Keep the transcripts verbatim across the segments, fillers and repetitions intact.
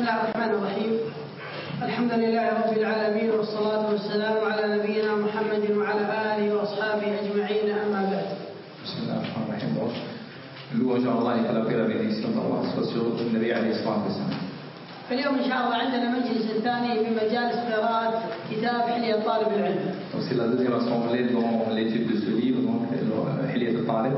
الله الرحمن الرحيم. الحمد لله رب العالمين والصلاة والسلام على نبينا محمد وعلى آله وأصحابه أجمعين أما بعد. بسم الله الرحمن الرحيم. Louange à Allah et que la paix et la bénédiction d'Allah soit sur le Nabi alayhi salatu wa salam. اليوم إن شاء الله عندنا مجلس ثاني في مجالس قراءة كتاب حلية طالب العلم. Donc c'est la deuxième assemblée dans l'étude de ce livre, donc حلية الطالب.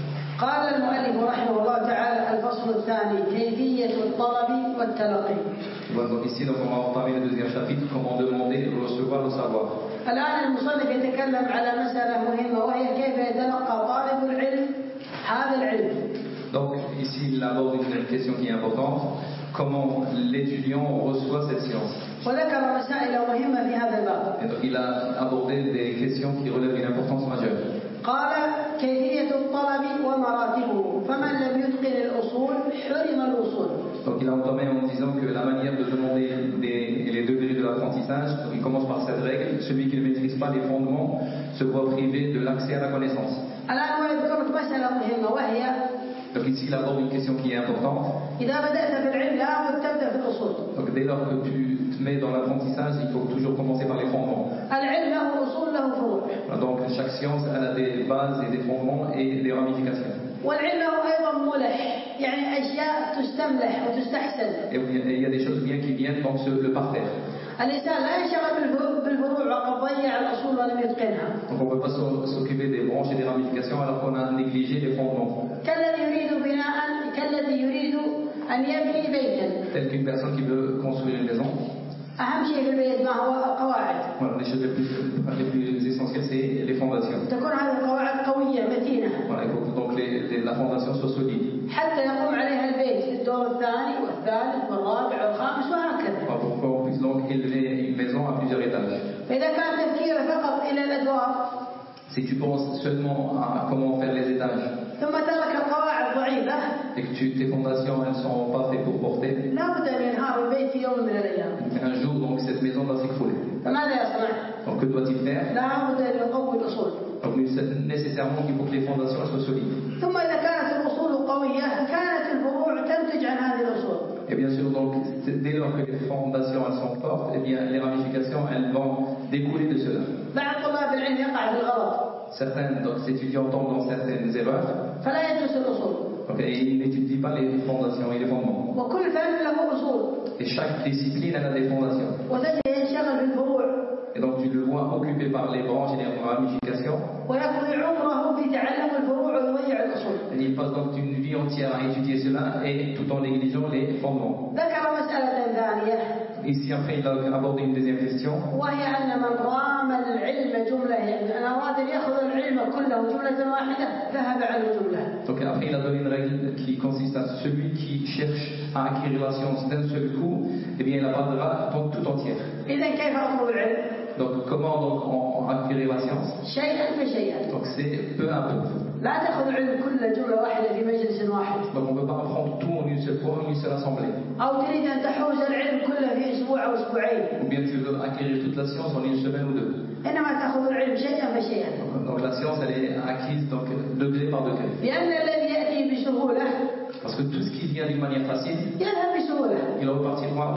قال المؤلف رحمه الله تعالى الفصل الثاني كيفية الطلب والتلقي. Voilà, donc ici donc on va entamer le deuxième chapitre, comment demander, recevoir le savoir. الآن المصنف يتكلم على مسألة مهمة وهي كيف يتلقى طالب العلم هذا العلم. Donc ici il aborde une question qui est importante, comment l'étudiant reçoit cette science. وذكر مسائل مهمة في هذا الباب. Et donc il a abordé des questions qui relèvent une importance majeure. قال كيفية الطلب ومراتبه فمن لم يتقن الأصول حرم الوصول. Donc il a entamé en disant que la manière de demander des, les degrés de l'apprentissage, donc il commence par cette règle, celui qui ne maîtrise pas les fondements se voit privé de l'accès à la connaissance. الآن هو يذكر مسألة مهمة وهي Donc ici il aborde une question qui est importante. إذا بدأت في العلم لابد تبدأ في الأصول. Donc dès lors que tu te mets dans l'apprentissage, il faut toujours commencer par les fondements. العلم له أصول له فروع. Donc chaque science elle a des bases et des fondements et des ramifications. والعلم له أيضا ملح يعني أشياء تستملح وتستحسن. Et il y a des choses bien qui viennent donc le parterre. الإنسان لا ينشغل بالفروع وقد ضيع الأصول ولم يتقنها. Donc on ne peut pas s'occuper des branches et des ramifications alors qu'on a négligé les fondements. كالذي يريد بناء كالذي يريد أن يبني بيتا. Tel qu'une personne qui veut construire une maison. أهم شيء في البيت ما هو القواعد. Voilà, les choses les plus, les plus essentielles c'est les fondations. تكون هذه القواعد قوية متينة. Voilà, il faut que donc les, les, la fondation soit solide. حتى يقوم عليها البيت في الدور الثاني والثالث والرابع والخامس وهكذا. Pour qu'on puisse donc élever une maison à plusieurs étages. فإذا كان تفكيره فقط إلى الأدوار. Si tu penses seulement à comment faire les étages. ثم ترك القواعد ضعيفة. Et que tu, tes fondations elles sont pas faites pour porter. لابد أن ينهار البيت في يوم من الأيام. Un jour donc cette maison va s'écrouler. فماذا يصنع؟ Donc que doit-il faire? لابد أن يقوي الأصول. Donc nécessairement il faut que les fondations soient solides. ثم إذا كانت الأصول قوية كانت الفروع تنتج عن هذه الأصول. Et bien sûr donc dès lors que les fondations elles sont fortes, et bien les ramifications elles vont découler de cela. بعض طلاب العلم يقع في الغلط. Certains donc, étudiants tombent dans certaines erreurs. فلا يدرس الأصول. Donc, et ils n'étudient pas les fondations et les fondements. وكل فن له أصول. Et chaque discipline elle a des fondations. وتجد ينشغل بالفروع. Et donc tu le vois occupé par les branches et les ramifications. ويقضي عمره في تعلم الفروع ويضيع الأصول. Et il passe donc une vie entière à étudier cela et tout en négligeant les fondements. ذكر مسألة ثانية. Ici après il a abordé une deuxième question. وهي أن من رام العلم جملة يعني أن أراد أن يأخذ العلم كله جملة واحدة ذهب عنه جملة. Donc après il a donné une règle qui consiste à celui qui cherche à acquérir la science d'un seul coup, eh bien il la perdra tout entière. إذا كيف أطلب العلم؟ Donc comment donc on acquérir la science? شيئا فشيئا. Donc c'est peu à peu. لا تأخذ العلم كله جملة واحدة في مجلس واحد. Donc on ne peut pas apprendre tout en une seule fois, en une seule assemblée. أو تريد أن تحوز العلم كله في أسبوع أو أسبوعين. Ou bien tu veux acquérir toute la science en une semaine ou deux. إنما تأخذ العلم شيئا فشيئا. Donc la science elle est acquise donc degré par degré. لأن الذي يأتي بسهولة. Parce que tout ce qui vient d'une manière facile, يذهب بسهولة. il repartira.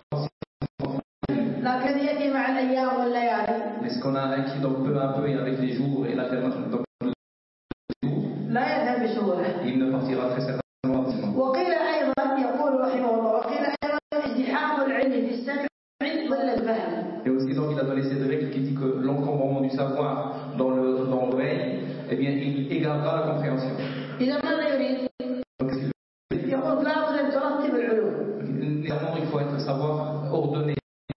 لكن الذي يأتي مع الأيام والليالي. Mais ce qu'on a acquis donc peu à peu et avec les jours et l'alternance donc لا يذهب بسهولة. il ne partira très certainement facilement. وقيل أيضا يقول رحمه الله وقيل أيضا ازدحام العلم في السمع ضل الفهم. Et aussi donc il a donné cette règle qui dit que l'encombrement du savoir dans le dans l'oreille, eh bien il égarera la compréhension. إذا ماذا يريد؟ يقول لابد أن ترتب العلوم. Néanmoins il faut être savoir ordonné.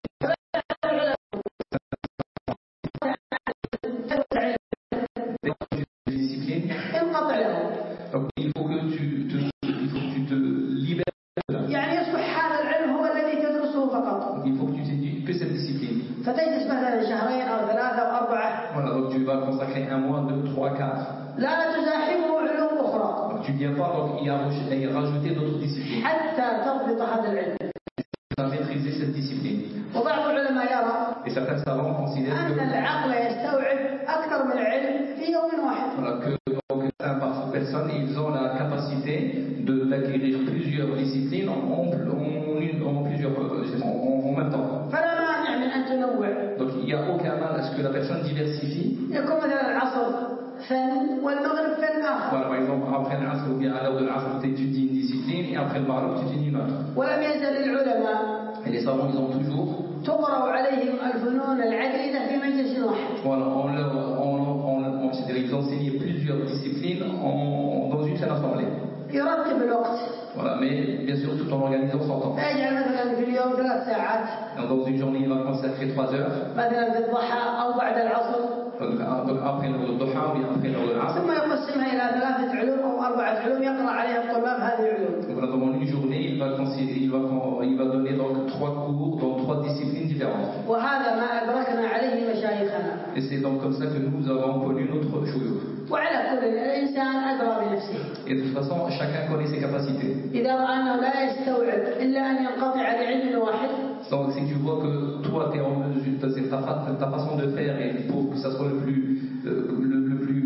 Donc il faut que tu te, il faut que tu te libères de cela. يعني يصبح هذا العلم هو الذي تدرسه فقط. Donc il faut que tu t'éduques que cette discipline. فتجلس مثلا شهرين أو ثلاثة أو أربعة. Voilà, donc tu vas consacrer un mois, deux, trois, quatre. لا تزاحمه علوم أخرى. Donc tu viens pas donc y rajouter d'autres disciplines. حتى تضبط هذا العلم. Tu vas maîtriser cette discipline. وبعض العلماء يرى Et certains savants considèrent أن que العقل يستوعب أكثر من العلم في يوم واحد. voilà, que donc, certaines personnes ils ont la capacité de d'acquérir plusieurs disciplines en, en, en, en plusieurs plusieurs euh, en, en même temps. فلا مانع من أن تنوع. Donc il n'y a aucun mal à ce que la personne diversifie. يكون مثلا العصر فن والمغرب فن آخر. Voilà, par exemple, après l'Asr ou bien à l'heure de l'Asr, tu étudies une discipline et après le Maghrib, tu étudies une autre. ولم يزل العلماء Et les savants, ils ont toujours. تقرأ عليهم الفنون العديدة في مجلس واحد. Voilà, on leur, on, on, on, c'est-à-dire ils enseignaient plusieurs disciplines en, dans une seule assemblée. يرتب الوقت. Voilà, mais bien sûr tout en organisant son temps. فيجعل مثلا في اليوم ثلاث ساعات. Dans une journée, il va consacrer trois heures. مثلا في الضحى أو بعد العصر. Donc, donc après le duha ou bien après le asr. ثم يقسمها إلى ثلاثة علوم أو أربعة علوم يقرأ عليها الطلاب هذه العلوم. Donc voilà, dans une journée, il va, il va, il va donner donc trois cours dans trois disciplines différentes. وهذا ما أدركنا عليه مشايخنا. Et c'est donc comme ça que nous avons connu notre shuyukh. وعلى كل الإنسان أدرى بنفسه. Et de toute façon, chacun connaît ses capacités. إذا رأى أنه لا يستوعب إلا أن ينقطع لعلم واحد. Donc si tu vois que toi tu es en mesure, c'est ta, ta façon de faire et pour que ça soit le plus, euh, le, le plus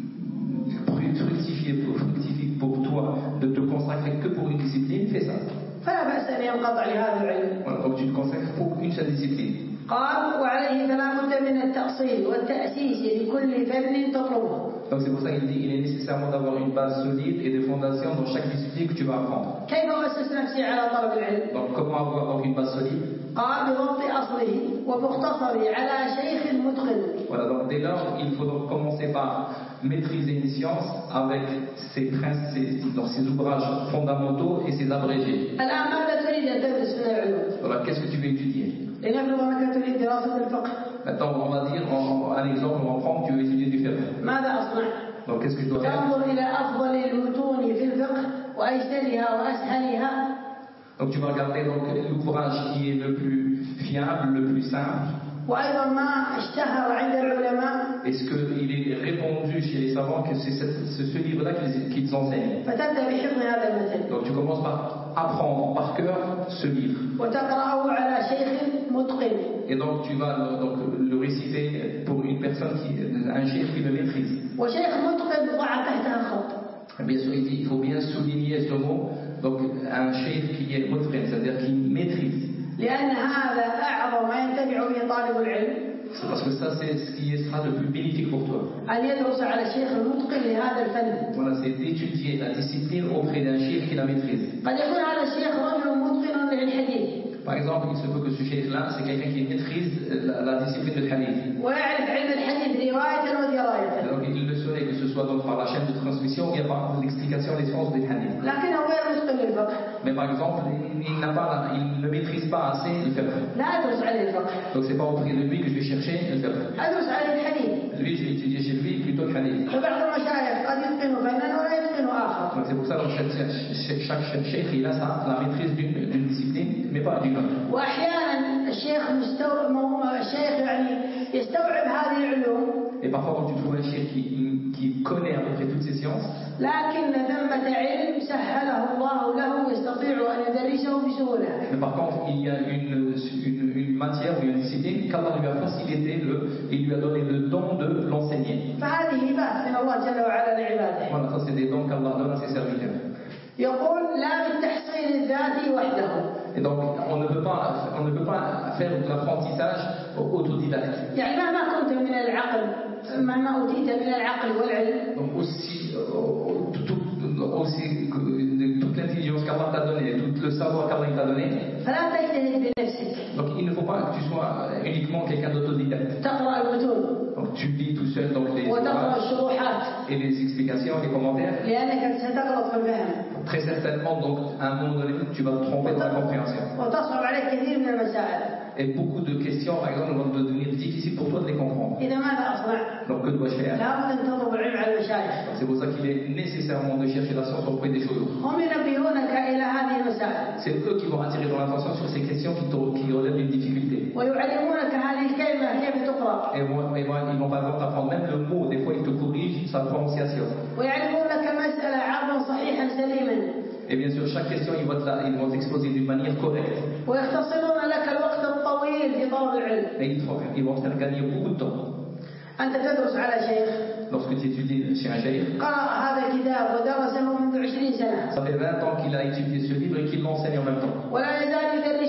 fructifié, fructifié pour toi de te consacrer que pour une discipline, fais ça. فلا بأس أن ينقطع لهذا العلم. Voilà, donc tu te consacres pour une seule discipline. قال وعليه فلا بد من التأصيل والتأسيس لكل فن تطلبه. Donc c'est pour ça qu'il dit il est nécessairement d'avoir une base solide et des fondations dans chaque discipline que tu vas apprendre. كيف أسس نفسي على طلب العلم؟ Donc comment avoir donc une base solide? قال بضبط أصله ومختصره على شيخ متقن. Voilà, donc dès lors il faut donc commencer par maîtriser une science avec ses principes, dans ses ouvrages fondamentaux et ses abrégés. الآن ماذا تريد أن تدرس من العلوم؟ Voilà, qu'est-ce que tu veux étudier? لنفرض أنك تريد دراسة الفقه. Maintenant, on va dire, en, un exemple, on va prendre, tu veux étudier du fiqh. ماذا أصنع؟ Donc, qu'est-ce que je dois faire? تنظر إلى أفضل المتون في الفقه وأيسرها وأسهلها. Donc, tu vas regarder donc l'ouvrage qui est le plus fiable, le plus simple. وأيضا ما اشتهر عند العلماء. Est-ce qu'il est répandu chez les savants que c'est ce, ce livre-là qu'ils, qu'ils enseignent? فتبدأ بحفظ هذا المتن. Donc, tu commences par apprendre par cœur ce livre. وتقرأه على شيخ متقن. Et donc, tu vas donc, le réciter pour une personne, qui, un chef qui le maîtrise. وشيخ متقن ضع تحتها خط. Bien sûr, il dit, il faut bien souligner ce mot. Donc, un chef qui est mutqin, c'est-à-dire qui maîtrise. لأن هذا أعظم ما ينتفع به طالب العلم. C'est parce que ça, c'est ce qui sera le plus bénéfique pour toi. أن يدرس على الشيخ المتقن لهذا الفن. Voilà, c'est d'étudier la discipline auprès d'un chef qui la maîtrise. قد يكون هذا الشيخ رجل متقن للحديث. Par exemple, il se peut que ce chef-là, c'est quelqu'un qui maîtrise la, la discipline de hadith. ويعرف علم الحديث رواية ودراية. Donc, il le saurait que ce soit donc par la chaîne de transmission ou bien par l'explication des sciences du hadith. لكنه غير متقن للفقه. Mais par exemple, il, n'a pas, il ne maîtrise pas assez le fiqh. لا أدرس عليه الفقه. Donc, c'est pas auprès de lui que je vais chercher le fiqh. أدرس عليه الحديث. Lui, je vais étudier chez lui plutôt le hadith. فبعض المشايخ قد يتقن فنا ولا يتقن آخر. Donc, c'est pour ça que chaque, chaque, chaque cheikh, il a ça, la maîtrise d'une, d'une discipline, mais pas d'une autre. وأحيانا الشيخ مستوعب الشيخ يعني يستوعب هذه العلوم. Et parfois, quand tu trouves un cheikh qui, qui connaît à peu près toutes ces sciences, لكن ثمة علم سهله الله له يستطيع أن يدرسه بسهولة. mais par contre, il y a une, une, une matière ou une discipline qu'Allah lui a facilité le, et lui a donné le don de l'enseigner. فهذه هبات من الله جل وعلا لعباده. Voilà, ça c'est des dons qu'Allah donne à ses serviteurs. يقول لا بالتحصيل الذاتي وحده. Et donc, on ne peut pas, on ne peut pas faire de l'apprentissage autodidacte. يعني مهما كنت من العقل مهما أوتيت من العقل والعلم. Donc aussi, tout, tout, aussi toute l'intelligence qu'Allah t'a donnée, tout le savoir qu'Allah t'a donné. فلا تجتهد بنفسك. Donc il ne faut pas que tu sois uniquement quelqu'un d'autodidacte. تقرأ المتون. Donc tu lis tout seul donc les وتقرأ الشروحات. et les explications, les commentaires. لأنك ستغلط في الفهم. Très certainement, donc, à un moment donné, tu vas te tromper dans la compréhension. وتصعب عليك كثير من المسائل. Et beaucoup de questions, par exemple, vont devenir difficiles pour toi de les comprendre. إذا ماذا أصنع؟ Donc, que dois-je faire? لابد أن تطلب العلم على المشايخ. C'est pour ça qu'il est nécessairement de chercher la science auprès des choses. هم ينبهونك إلى هذه المسائل. C'est eux qui vont attirer ton attention sur ces questions qui, qui relèvent d'une difficulté. ويعلمونك هذه الكلمة كيف تقرأ. Et moi, et moi, ils vont par exemple t'apprendre même le mot. Des fois, ils te corrigent sa prononciation. ويعلمونك مسألة عرضا صحيحا سليما. Et bien sûr, chaque question, ils vont, te, ils vont t'exposer d'une manière correcte. ويختصرون لك الوقت الطويل في طلب العلم. Et ils, ils vont te faire gagner beaucoup de temps. أنت تدرس على شيخ. Lorsque tu étudies chez un cheikh, قرأ هذا الكتاب ودرسه منذ عشرين سنة. ça fait vingt ans qu'il a étudié ce livre et qu'il l'enseigne en même temps. ولا يزال يدرس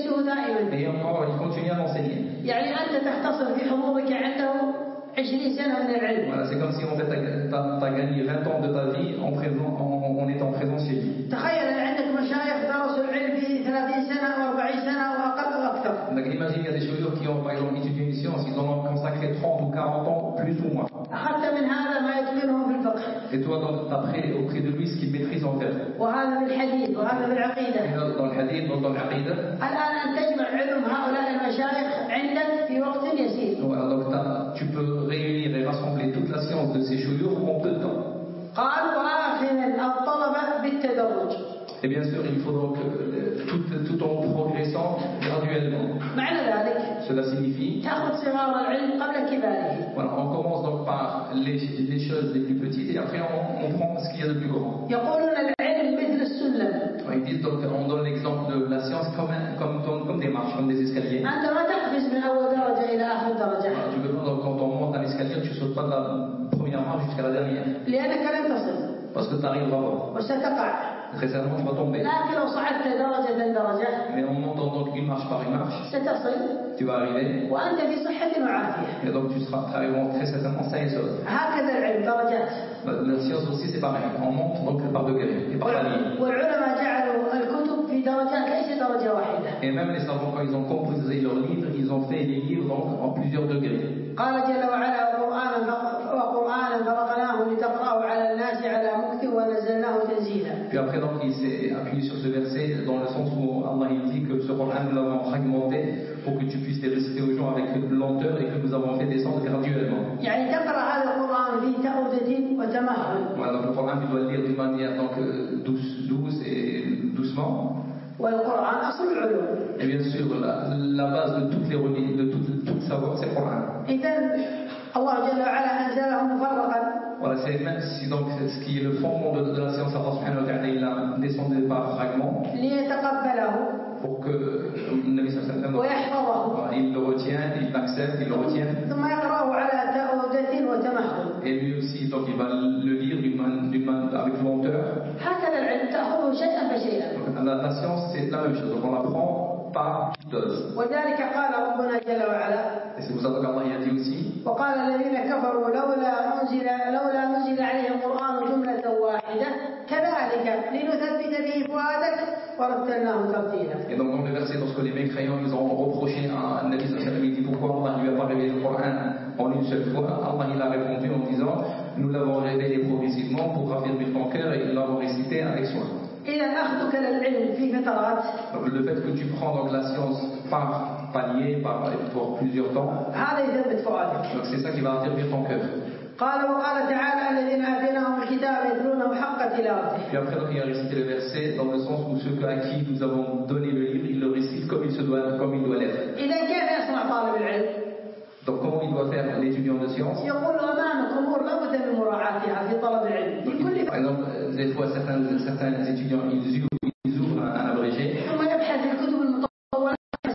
يدرسه دائما. Et encore, il continue à l'enseigner. يعني أنت تختصر في حضورك عنده عشرين سنة من العلم. Voilà, c'est comme si en fait tu as gagné vingt ans de ta vie en, présent, en, en étant présent chez lui. تخيل أن عندك مشايخ درسوا العلم في ثلاثين سنة أو أربعين سنة وأقل أو أكثر. Donc imagine, il y a des chouïrs qui ont par exemple étudié une science, ils en ont consacré trente ou quarante ans, plus ou moins. أخذت من هذا ما يتقنه في الفقه. Et toi, donc, après, auprès de lui, ce qu'il maîtrise en fait. وهذا بالحديث وهذا بالعقيدة. Dans le hadith, dans l'aqida. الآن أن تجمع علم هؤلاء المشايخ عندك في وقت يسير. Voilà, donc tu peux réunir et rassembler toute la science de ces chouïrs en peu de temps. قال وآخذ الطلبة بالتدرج. Et bien sûr, il faut donc tout, tout en progressant graduellement. معنى ذلك. Cela signifie. تأخذ صغار العلم قبل كباره. Voilà, on commence donc par les, les choses les plus petites et après on, on prend ce qu'il y a de plus grand. يقولون العلم مثل السلم. Ils disent donc, on donne l'exemple de la science comme, comme, comme, comme des marches, comme des escaliers. أنت ما تقفز من أول درجة إلى آخر درجة. Voilà, tu peux pas, donc, quand on monte un escalier, tu sautes pas de la première marche jusqu'à la dernière. لأنك لن تصل. Parce que tu arrives à voir. وستقع. Très certainement, tu vas tomber. لكن لو صعدت درجة درجة. Mais en montant donc une marche par une marche, ستصل. tu vas arriver. وأنت في صحة وعافية. Et donc tu seras arrivé très certainement sain et sauf. هكذا العلم درجات. La science aussi c'est pareil. On monte donc par degrés et par paliers. والعلماء جعلوا الكتب في درجات ليس درجة واحدة. Et même les savants quand ils ont composé leurs livres, ils ont fait les livres donc en plusieurs degrés. قال جل وعلا وقرآنا وقرآنا فرقناه لتقرأه على الناس على مكث ونزلناه تنزيلا. Puis après donc il s'est appuyé sur ce verset dans le sens où Allah il dit que ce Coran nous l'avons fragmenté pour que tu puisses les réciter aux gens avec lenteur et que nous avons fait descendre graduellement. يعني تقرأ هذا القرآن في تأودة وتمهل. Voilà, donc le Coran tu dois le lire d'une manière donc douce, douce et doucement. والقرآن أصل العلوم. Et bien sûr, la, la base de toutes les religions, de tout, tout savoir, c'est le Coran. إذن الله جل وعلا أنزله مفرقا. Voilà, c'est même si donc ce qui est le fondement de, de la science, Allah subhanahu wa ta'ala, il a descendu par fragments. ليتقبله. Pour que le Nabi sallallahu alayhi wa sallam, ويحفظه. il le retienne, il l'accepte, il le retienne. ثم يقرأه على تأودة وتمهل. Et lui aussi, donc il va le lire d'une main, d'une main avec lenteur. هكذا العلم تأخذه شيئا فشيئا. La, la science, c'est la même chose. Donc on l'apprend par dose. وذلك قال ربنا جل وعلا. Et c'est pour ça qu'Allah a dit aussi. وقال الذين كفروا لولا نزل لولا نزل عليه القرآن جملة واحدة كذلك لنثبت به فؤادك ورتلناه ترتيلا. Et donc dans le verset, lorsque les mécréants ils ont reproché à Nabi sallallahu alayhi wa sallam, il dit pourquoi Allah ne lui a pas révélé le Coran en une seule fois. Allah il a répondu en disant nous l'avons révélé progressivement pour raffermir ton cœur et nous l'avons récité avec soin. إذا أخذك للعلم في فترات. Donc le fait que tu prends donc la science par palier, par pour plusieurs temps. هذا يثبت فؤادك. Donc c'est ça qui va affermir ton cœur. قال وقال تعالى الذين آتيناهم الكتاب يتلونه حق تلاوته. Puis après donc il a récité le verset dans le sens où ceux à qui nous avons donné le livre, ils le récitent comme il se doit, comme il doit l'être. إذا كيف يصنع طالب العلم؟ Donc comment il doit faire l'étudiant de science? يقول أمامك أمور لابد من مراعاتها في طلب العلم. Par exemple, des fois certains, certains étudiants ils ouvrent, ils ouvrent un, un abrégé. ثم يبحث في الكتب المطولة.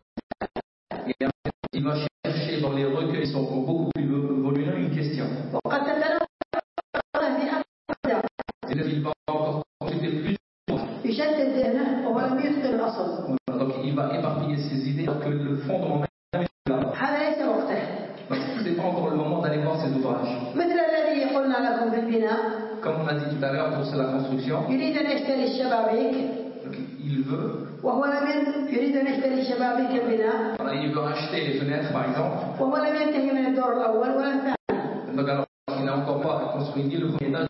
Et il va chercher dans les recueils qui sont beaucoup plus volumineux une question. وقد تتنوع في أكثر. Et donc il va encore consulter plus. يشتت ذهنه وهو لم يتقن الأصل. Donc il va éparpiller ses idées alors que le fondement même est là. هذا ليس وقته. Donc c'est pas encore le moment d'aller voir ces ouvrages. مثل الذي قلنا لكم في البناء. Comme on a dit tout à l'heure pour la construction. يريد أن يشتري الشبابيك. Donc il veut. وهو لم يريد أن يشتري شبابيك البناء. Voilà, il veut acheter les fenêtres par exemple. وهو لم ينتهي من الدور الأول ولا الثاني. Donc alors il n'a encore pas construit ni le premier étage.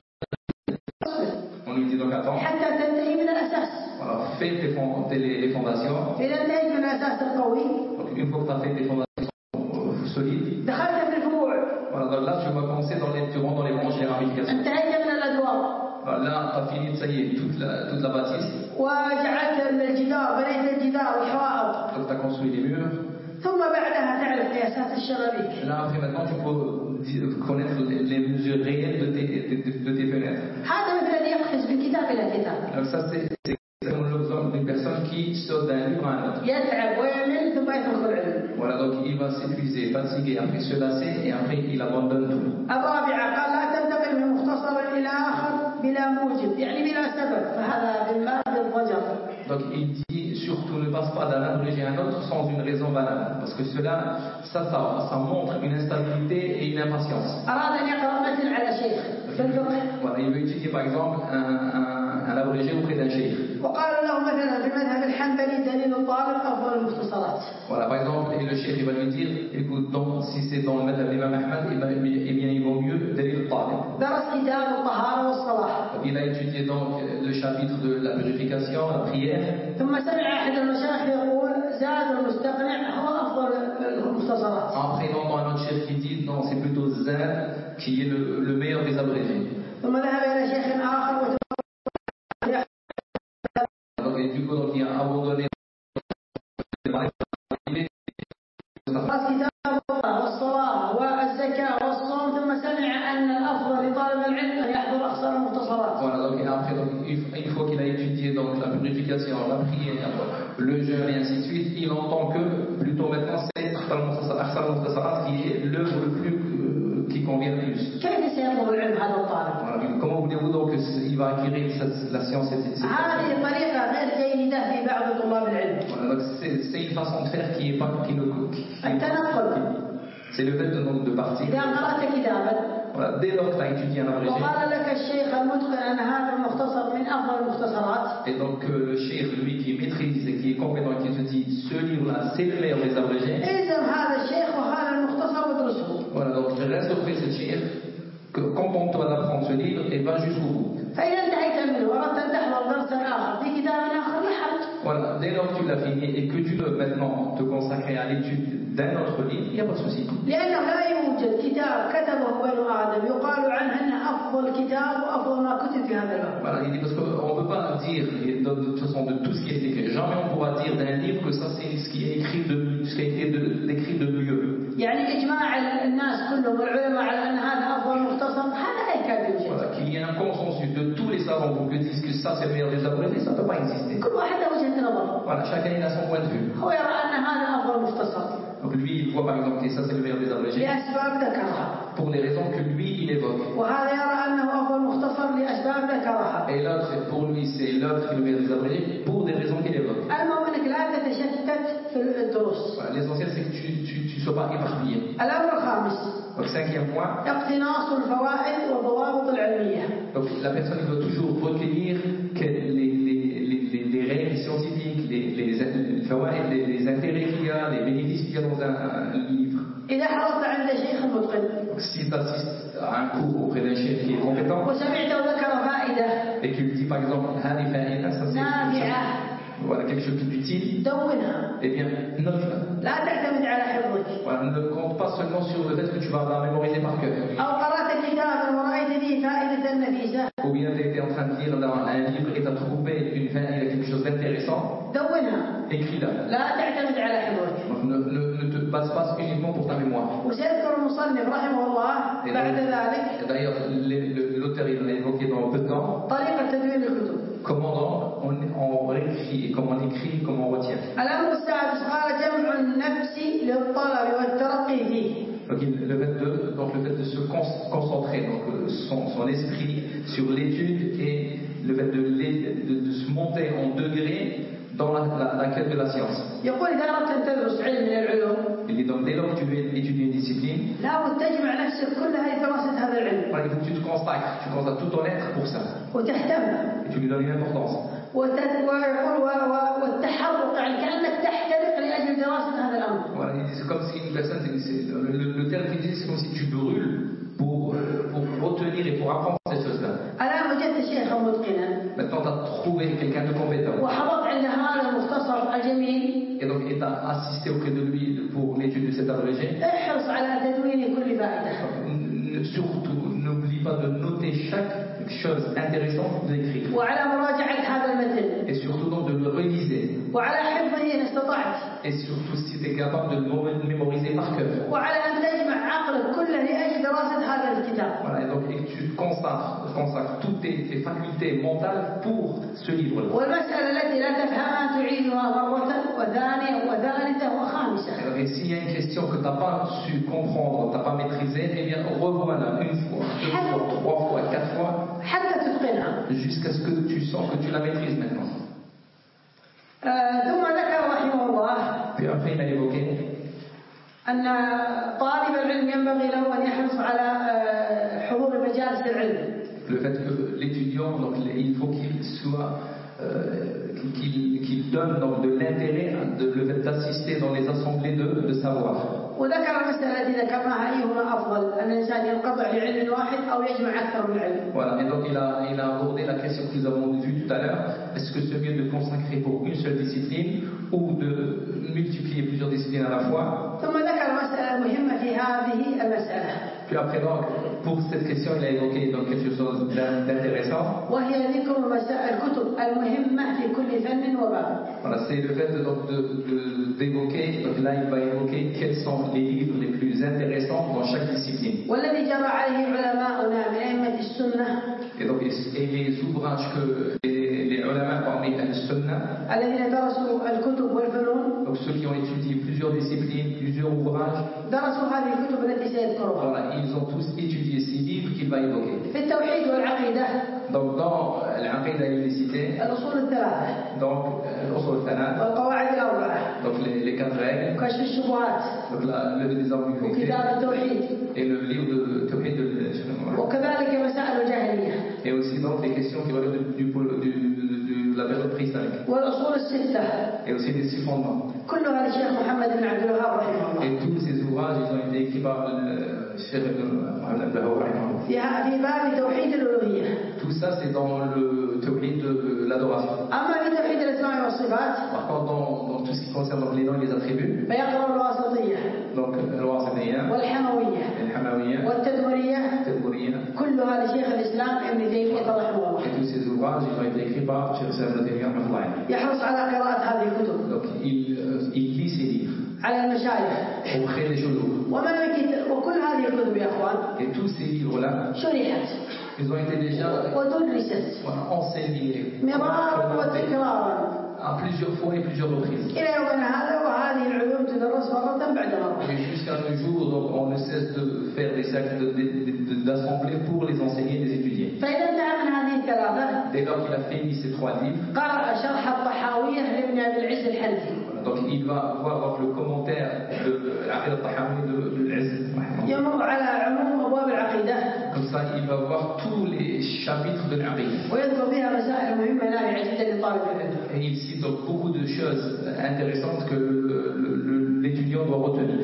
On lui dit donc attends. حتى تنتهي من الأساس. Voilà, fais tes fond, tes, les, les fondations. إذا انتهيت من الأساس القوي. Donc une fois que tu as fait tes fondations solides. دخلت في الفروع. Voilà, donc là tu vas commencer dans les, tu rentres dans les branches et les ramifications. انتهيت من الأدوار. Voilà, là tu as fini de ça y est toute la, toute la bâtisse. وجعلت الجدار بنيت الجدار والحوائط. Donc tu as construit les murs. ثم بعدها تعرف قياسات الشبابيك. Là après maintenant tu peux connaître les mesures réelles de tes, de, de, de tes fenêtres. هذا مثل أن يقفز من كتاب إلى كتاب. Donc ça c'est comme l'exemple d'une personne qui saute d'un livre à un autre. يتعب ويمل ثم يترك العلم. Voilà, donc il va s'épuiser, fatiguer, après se lasser et après il abandonne tout. الرابعة قال لا تنتقل من مختصر إلى آخر بلا موجب يعني بلا سبب فهذا من باب الضجر. Donc il dit surtout ne passe pas d'un abrégé à un autre sans une raison valable, parce que cela, ça, ça, ça montre une instabilité et une impatience. أراد أن يقرأ متن على شيخ في الفقه. Voilà, il veut étudier par exemple un, un, un abrégé auprès d'un cheikh. وقال له مثلا في المذهب الحنبلي دليل الطالب أفضل المختصرات. Voilà, par exemple, et le cheikh il va lui dire, écoute, donc, si c'est dans le madhab de l'imam Ahmad, eh bien, eh bien il vaut mieux dalil al-talib. درس كتاب الطهارة والصلاة. Il a étudié donc le chapitre de la purification, la prière. ثم سمع أحد المشايخ يقول زاد المستقنع هو أفضل المختصرات. Après, il entend un autre cheikh qui dit non, c'est plutôt Zad qui est le, le meilleur des abrégés. ثم ذهب إلى شيخ آخر وتوقف. Donc, et du coup, donc, il a abandonné درس كتاب الطهارة والصلاة والزكاة والصوم ثم سمع أن الأفضل لطالب العلم أن يحضر أقصر المختصرات. Voilà, donc, et après, donc, une fois qu'il a étudié donc, la purification, la prière, le jeûne et ainsi de suite, il entend que plutôt maintenant c'est Akhsar al-Mukhtasarat qui est l'œuvre le plus euh, qui convient le plus. كيف سيطلب العلم هذا الطالب؟ Voilà, comment voulez-vous donc qu'il va acquérir cette, la science et cette هذه طريقة غير جيدة في بعض طلاب العلم. Voilà, donc c'est, c'est une façon de faire qui est pas qui ne qui, التنقل. C'est le fait de, donc, de partir. إذا قرأت كتابا Voilà, dès lors que tu as étudié un abrégé. وقال لك الشيخ المتقن أن هذا المختصر من أفضل المختصرات. Et donc euh, le cheikh, lui qui maîtrise et qui est compétent, qui te dit ce livre-là c'est le meilleur des abrégés. إلزم هذا الشيخ وهذا المختصر وادرسه. Voilà, donc reste auprès de ce cheikh, que contente-toi d'apprendre ce livre et va jusqu'au bout. فإذا انتهيت منه وأردت أن تحضر درسا آخر في كتاب آخر لا حرج. Voilà, dès lors que tu l'as fini et que tu veux maintenant te consacrer à l'étude d'un autre livre, il n'y a pas de souci. لأنه لا يوجد كتاب كتبه بنو آدم يقال عنه أنه أفضل كتاب وأفضل ما كتب في هذا الوقت. Voilà, il dit parce qu'on ne peut pas dire de, de toute façon de tout ce qui a été écrit. Jamais on pourra dire d'un livre que ça c'est ce qui est écrit de ce qui a été de, décrit de mieux. يعني إجماع الناس كلهم والعلماء على أن هذا أفضل مختصر هذا لا يكاد يوجد. Voilà, qu'il y ait un consensus de tous les savants pour que disent que ça c'est le meilleur des abrégés, ça ne peut pas exister. كل واحد له وجهة نظر. Voilà, chacun il a son point de vue. هو يرى أن هذا أفضل مختصر. Donc lui il voit par exemple que ça c'est le meilleur des abrégés. لأسباب ذكرها. Pour les raisons que lui il évoque. وهذا يرى أنه أفضل مختصر لأسباب ذكرها. Et l'autre pour lui c'est l'autre qui est le meilleur des abrégés pour des raisons qu'il évoque. المهم أنك لا تتشتت في الدروس. Voilà, l'essentiel c'est que tu tu tu sois pas éparpillé. الأمر الخامس. Donc cinquième point. اقتناص الفوائد والضوابط العلمية. Donc la personne il doit toujours recueillir que les, les, les, les, les règles scientifiques, les, les, les, les, les intérêts qu'il y a, les bénéfices qu'il y a dans un, un livre. إذا حضرت عند شيخ متقن. Donc si tu assistes à un cours auprès d'un chef qui est compétent. وسمعت وذكر فائدة. Et qu'il dit par exemple, هذه فائدة, ça c'est نافعة. Voilà, quelque chose d'utile. دونها. Eh bien, note-la. لا تعتمد على حفظك. Voilà, ne compte pas seulement sur le fait que tu vas la mémoriser par cœur. أو قرأت كتابا ورأيت فيه فائدة نفيسة. Ou bien tu étais en train de lire dans un livre et tu as trouvé une faïda, quelque chose d'intéressant. دونها. Écris-la. لا تعتمد على حفظك. Donc, ne, ne, ne te base pas uniquement pour ta mémoire. وسيذكر المصنف رحمه الله بعد ذلك. D'ailleurs, l'auteur il l'a évoqué dans peu de temps. طريقة تدوين الكتب. Comment on, on réécrit, comment on écrit, comment on retient. الأمر السادس قال جمع النفس للطلب والترقي فيه. Donc, le fait de, donc le fait de se concentrer donc, son, son esprit sur l'étude et le fait de, de, de se monter en degré dans la, la, la quête de la science. يقول إذا أردت أن تدرس علم من العلوم. Il dit donc dès lors que tu veux étudier une discipline. لابد تجمع نفسك كلها لدراسة هذا العلم. Il faut que tu te consacres, tu consacres tout ton être pour ça. وتهتم. Et tu lui donnes une importance. والتحرك يعني كأنك تحترق لأجل دراسة هذا الأمر. Voilà, c'est comme si une personne, c'est, le, le, le terme qu'il dit, c'est comme si tu brûles pour, pour retenir et pour apprendre ces choses-là. الآن وجدت شيخا متقنا. Maintenant, tu as trouvé quelqu'un de compétent. وحضرت عند هذا المختصر الجميل. Et donc, tu as assisté auprès de lui pour l'étude de cet abrégé. احرص على تدوين كل فائدة. Surtout, n'oublie pas de noter chaque chose intéressante d'écrire. وعلى مراجعة هذا المتن. Et surtout donc de le réviser. وعلى حفظه إن استطعت. Et surtout si tu es capable de le mémoriser par cœur. وعلى أن تجمع عقلك كله لأجل دراسة هذا الكتاب. Voilà, et donc et que tu consacres, consacres toutes tes, tes facultés mentales pour ce livre-là. والمسألة التي لا تفهمها تعيدها مرة وثانية وثالثة وخامسة. Et s'il y a une question que tu n'as pas su comprendre, tu n'as pas maîtrisé, eh bien revois-la une fois, deux fois, trois fois, quatre fois, حتى تتقنها. jusqu'à ce que tu sens que tu la maîtrises maintenant. ثم ذكر رحمه الله Puis après, il a évoqué أن طالب العلم ينبغي له أن يحرص على حضور مجالس العلم. le fait que l'étudiant, donc, il faut qu'il soit, euh, qu'il, qu'il donne donc, de l'intérêt, de, le fait d'assister dans les assemblées de, de savoir. وذكر المسألة التي ذكرناها أيهما أفضل أن الإنسان ينقطع لعلم واحد أو يجمع أكثر من علم. Voilà, et donc il a, il a abordé la question que nous avons vue tout à l'heure. Est-ce que c'est mieux de consacrer pour une seule discipline ou de multiplier plusieurs disciplines à la fois? ثم ذكر مسألة مهمة في هذه المسألة. Puis après donc, pour cette question, il a évoqué donc quelque chose d'intéressant. وهي ذكر الكتب المهمة في كل فن وباب. Voilà, c'est le fait de, donc, de, de, d'évoquer, donc là il va évoquer quels sont les livres les plus intéressants dans chaque discipline. والذي جرى عليه علماؤنا من أئمة السنة. Et donc et les ouvrages que les, les ulama parmi les sunna, الذين درسوا الكتب والفنون. Donc ceux qui ont étudié plusieurs disciplines, plusieurs ouvrages. درسوا هذه الكتب التي سيذكرها. Voilà, ils ont tous étudié ces livres qu'il va évoquer. في التوحيد والعقيدة. Donc dans l'aqida il est cité. الأصول الثلاثة. Donc l'usul الثلاث. والقواعد الأربعة. Donc les, les quatre règles. كشف الشبهات. Donc la, le des ambiguïtés. وكتاب التوحيد. Et le livre de Tawhid de وكذلك مسائل الجاهلية. Et aussi donc les questions qui relèvent du, du, du, de la période préislamique. والأصول الستة. Et aussi des six fondements. كلها للشيخ محمد بن عبد الوهاب رحمه الله. Et tous ces ouvrages ils ont été écrits par le Cheikh Mohamed Abdel Wahhab رحمه الله. في في باب توحيد الألوهية. Tout ça c'est dans le Tawhid de l'adoration. أما في توحيد الأسماء والصفات. Par contre dans, dans tout ce qui concerne les noms et les attributs. فيقرأ الواسطية. Donc الواسطية. والحموية. الحموية. والتدمرية. التدمرية. كلها لشيخ الإسلام ابن تيمية رحمه الله. Et tous ces ouvrages ils ont été écrits par Cheikh Islam Ibn Taymiyyah رحمه الله. يحرص على قراءة هذه الكتب. Donc il, euh, il lit ces livres. على المشايخ. Auprès des shuyukh. ومن وكل هذه الكتب يا أخوان. Et tous ces livres-là. شرحت. Ils ont été déjà ودرست. voilà, enseignés. مرارا وتكرارا. À plusieurs fois et plusieurs reprises. إلى يومنا هذا وهذه العلوم تدرس مرة بعد مرة. Et jusqu'à nos jours, donc, on ne cesse de faire des actes d'assemblée pour les enseigner et les étudier. فإذا انتهى من هذه الثلاثة. Dès lors qu'il a fini ces trois livres. قرأ شرح الطحاوية لابن أبي العز الحنفي. Donc il va voir donc, le commentaire de l'Aqid al-Tahawi de, de l'Izz. يمر على عموم أبواب العقيدة. Comme ça, il va voir tous les chapitres de l'Aqid. ويذكر فيها مسائل مهمة نافعة جدا لطالب العلم. Et il cite donc beaucoup de choses intéressantes que l'étudiant doit retenir.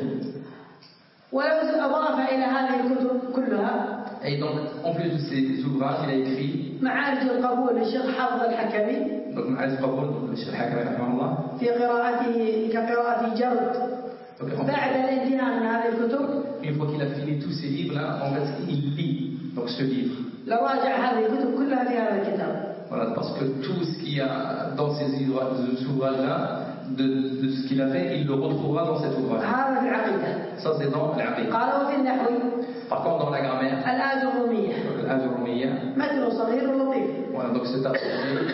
ولو أضاف إلى هذه الكتب كلها. Et donc, en plus de ces ouvrages, il a écrit معارج القبول للشيخ حافظ الحكمي. Donc, معارج القبول للشيخ الحكمي رحمه الله. في قراءته كقراءة جرد. بعد الانتهاء من هذه الكتب. Une fois qu'il a fini tous ces livres-là, en fait, il lit donc ce livre. لراجع هذه الكتب كلها في هذا الكتاب. Voilà, parce que tout ce qu'il y a dans ces ouvrages-là, de, de ce qu'il a fait, il le retrouvera dans cet ouvrage. هذا في العقيدة. Ça, c'est dans l'Aqid. قال وفي النحو. Par contre, dans la grammaire, الآجرومية. الآجرومية. متن صغير لطيف. Voilà, donc c'est abordé.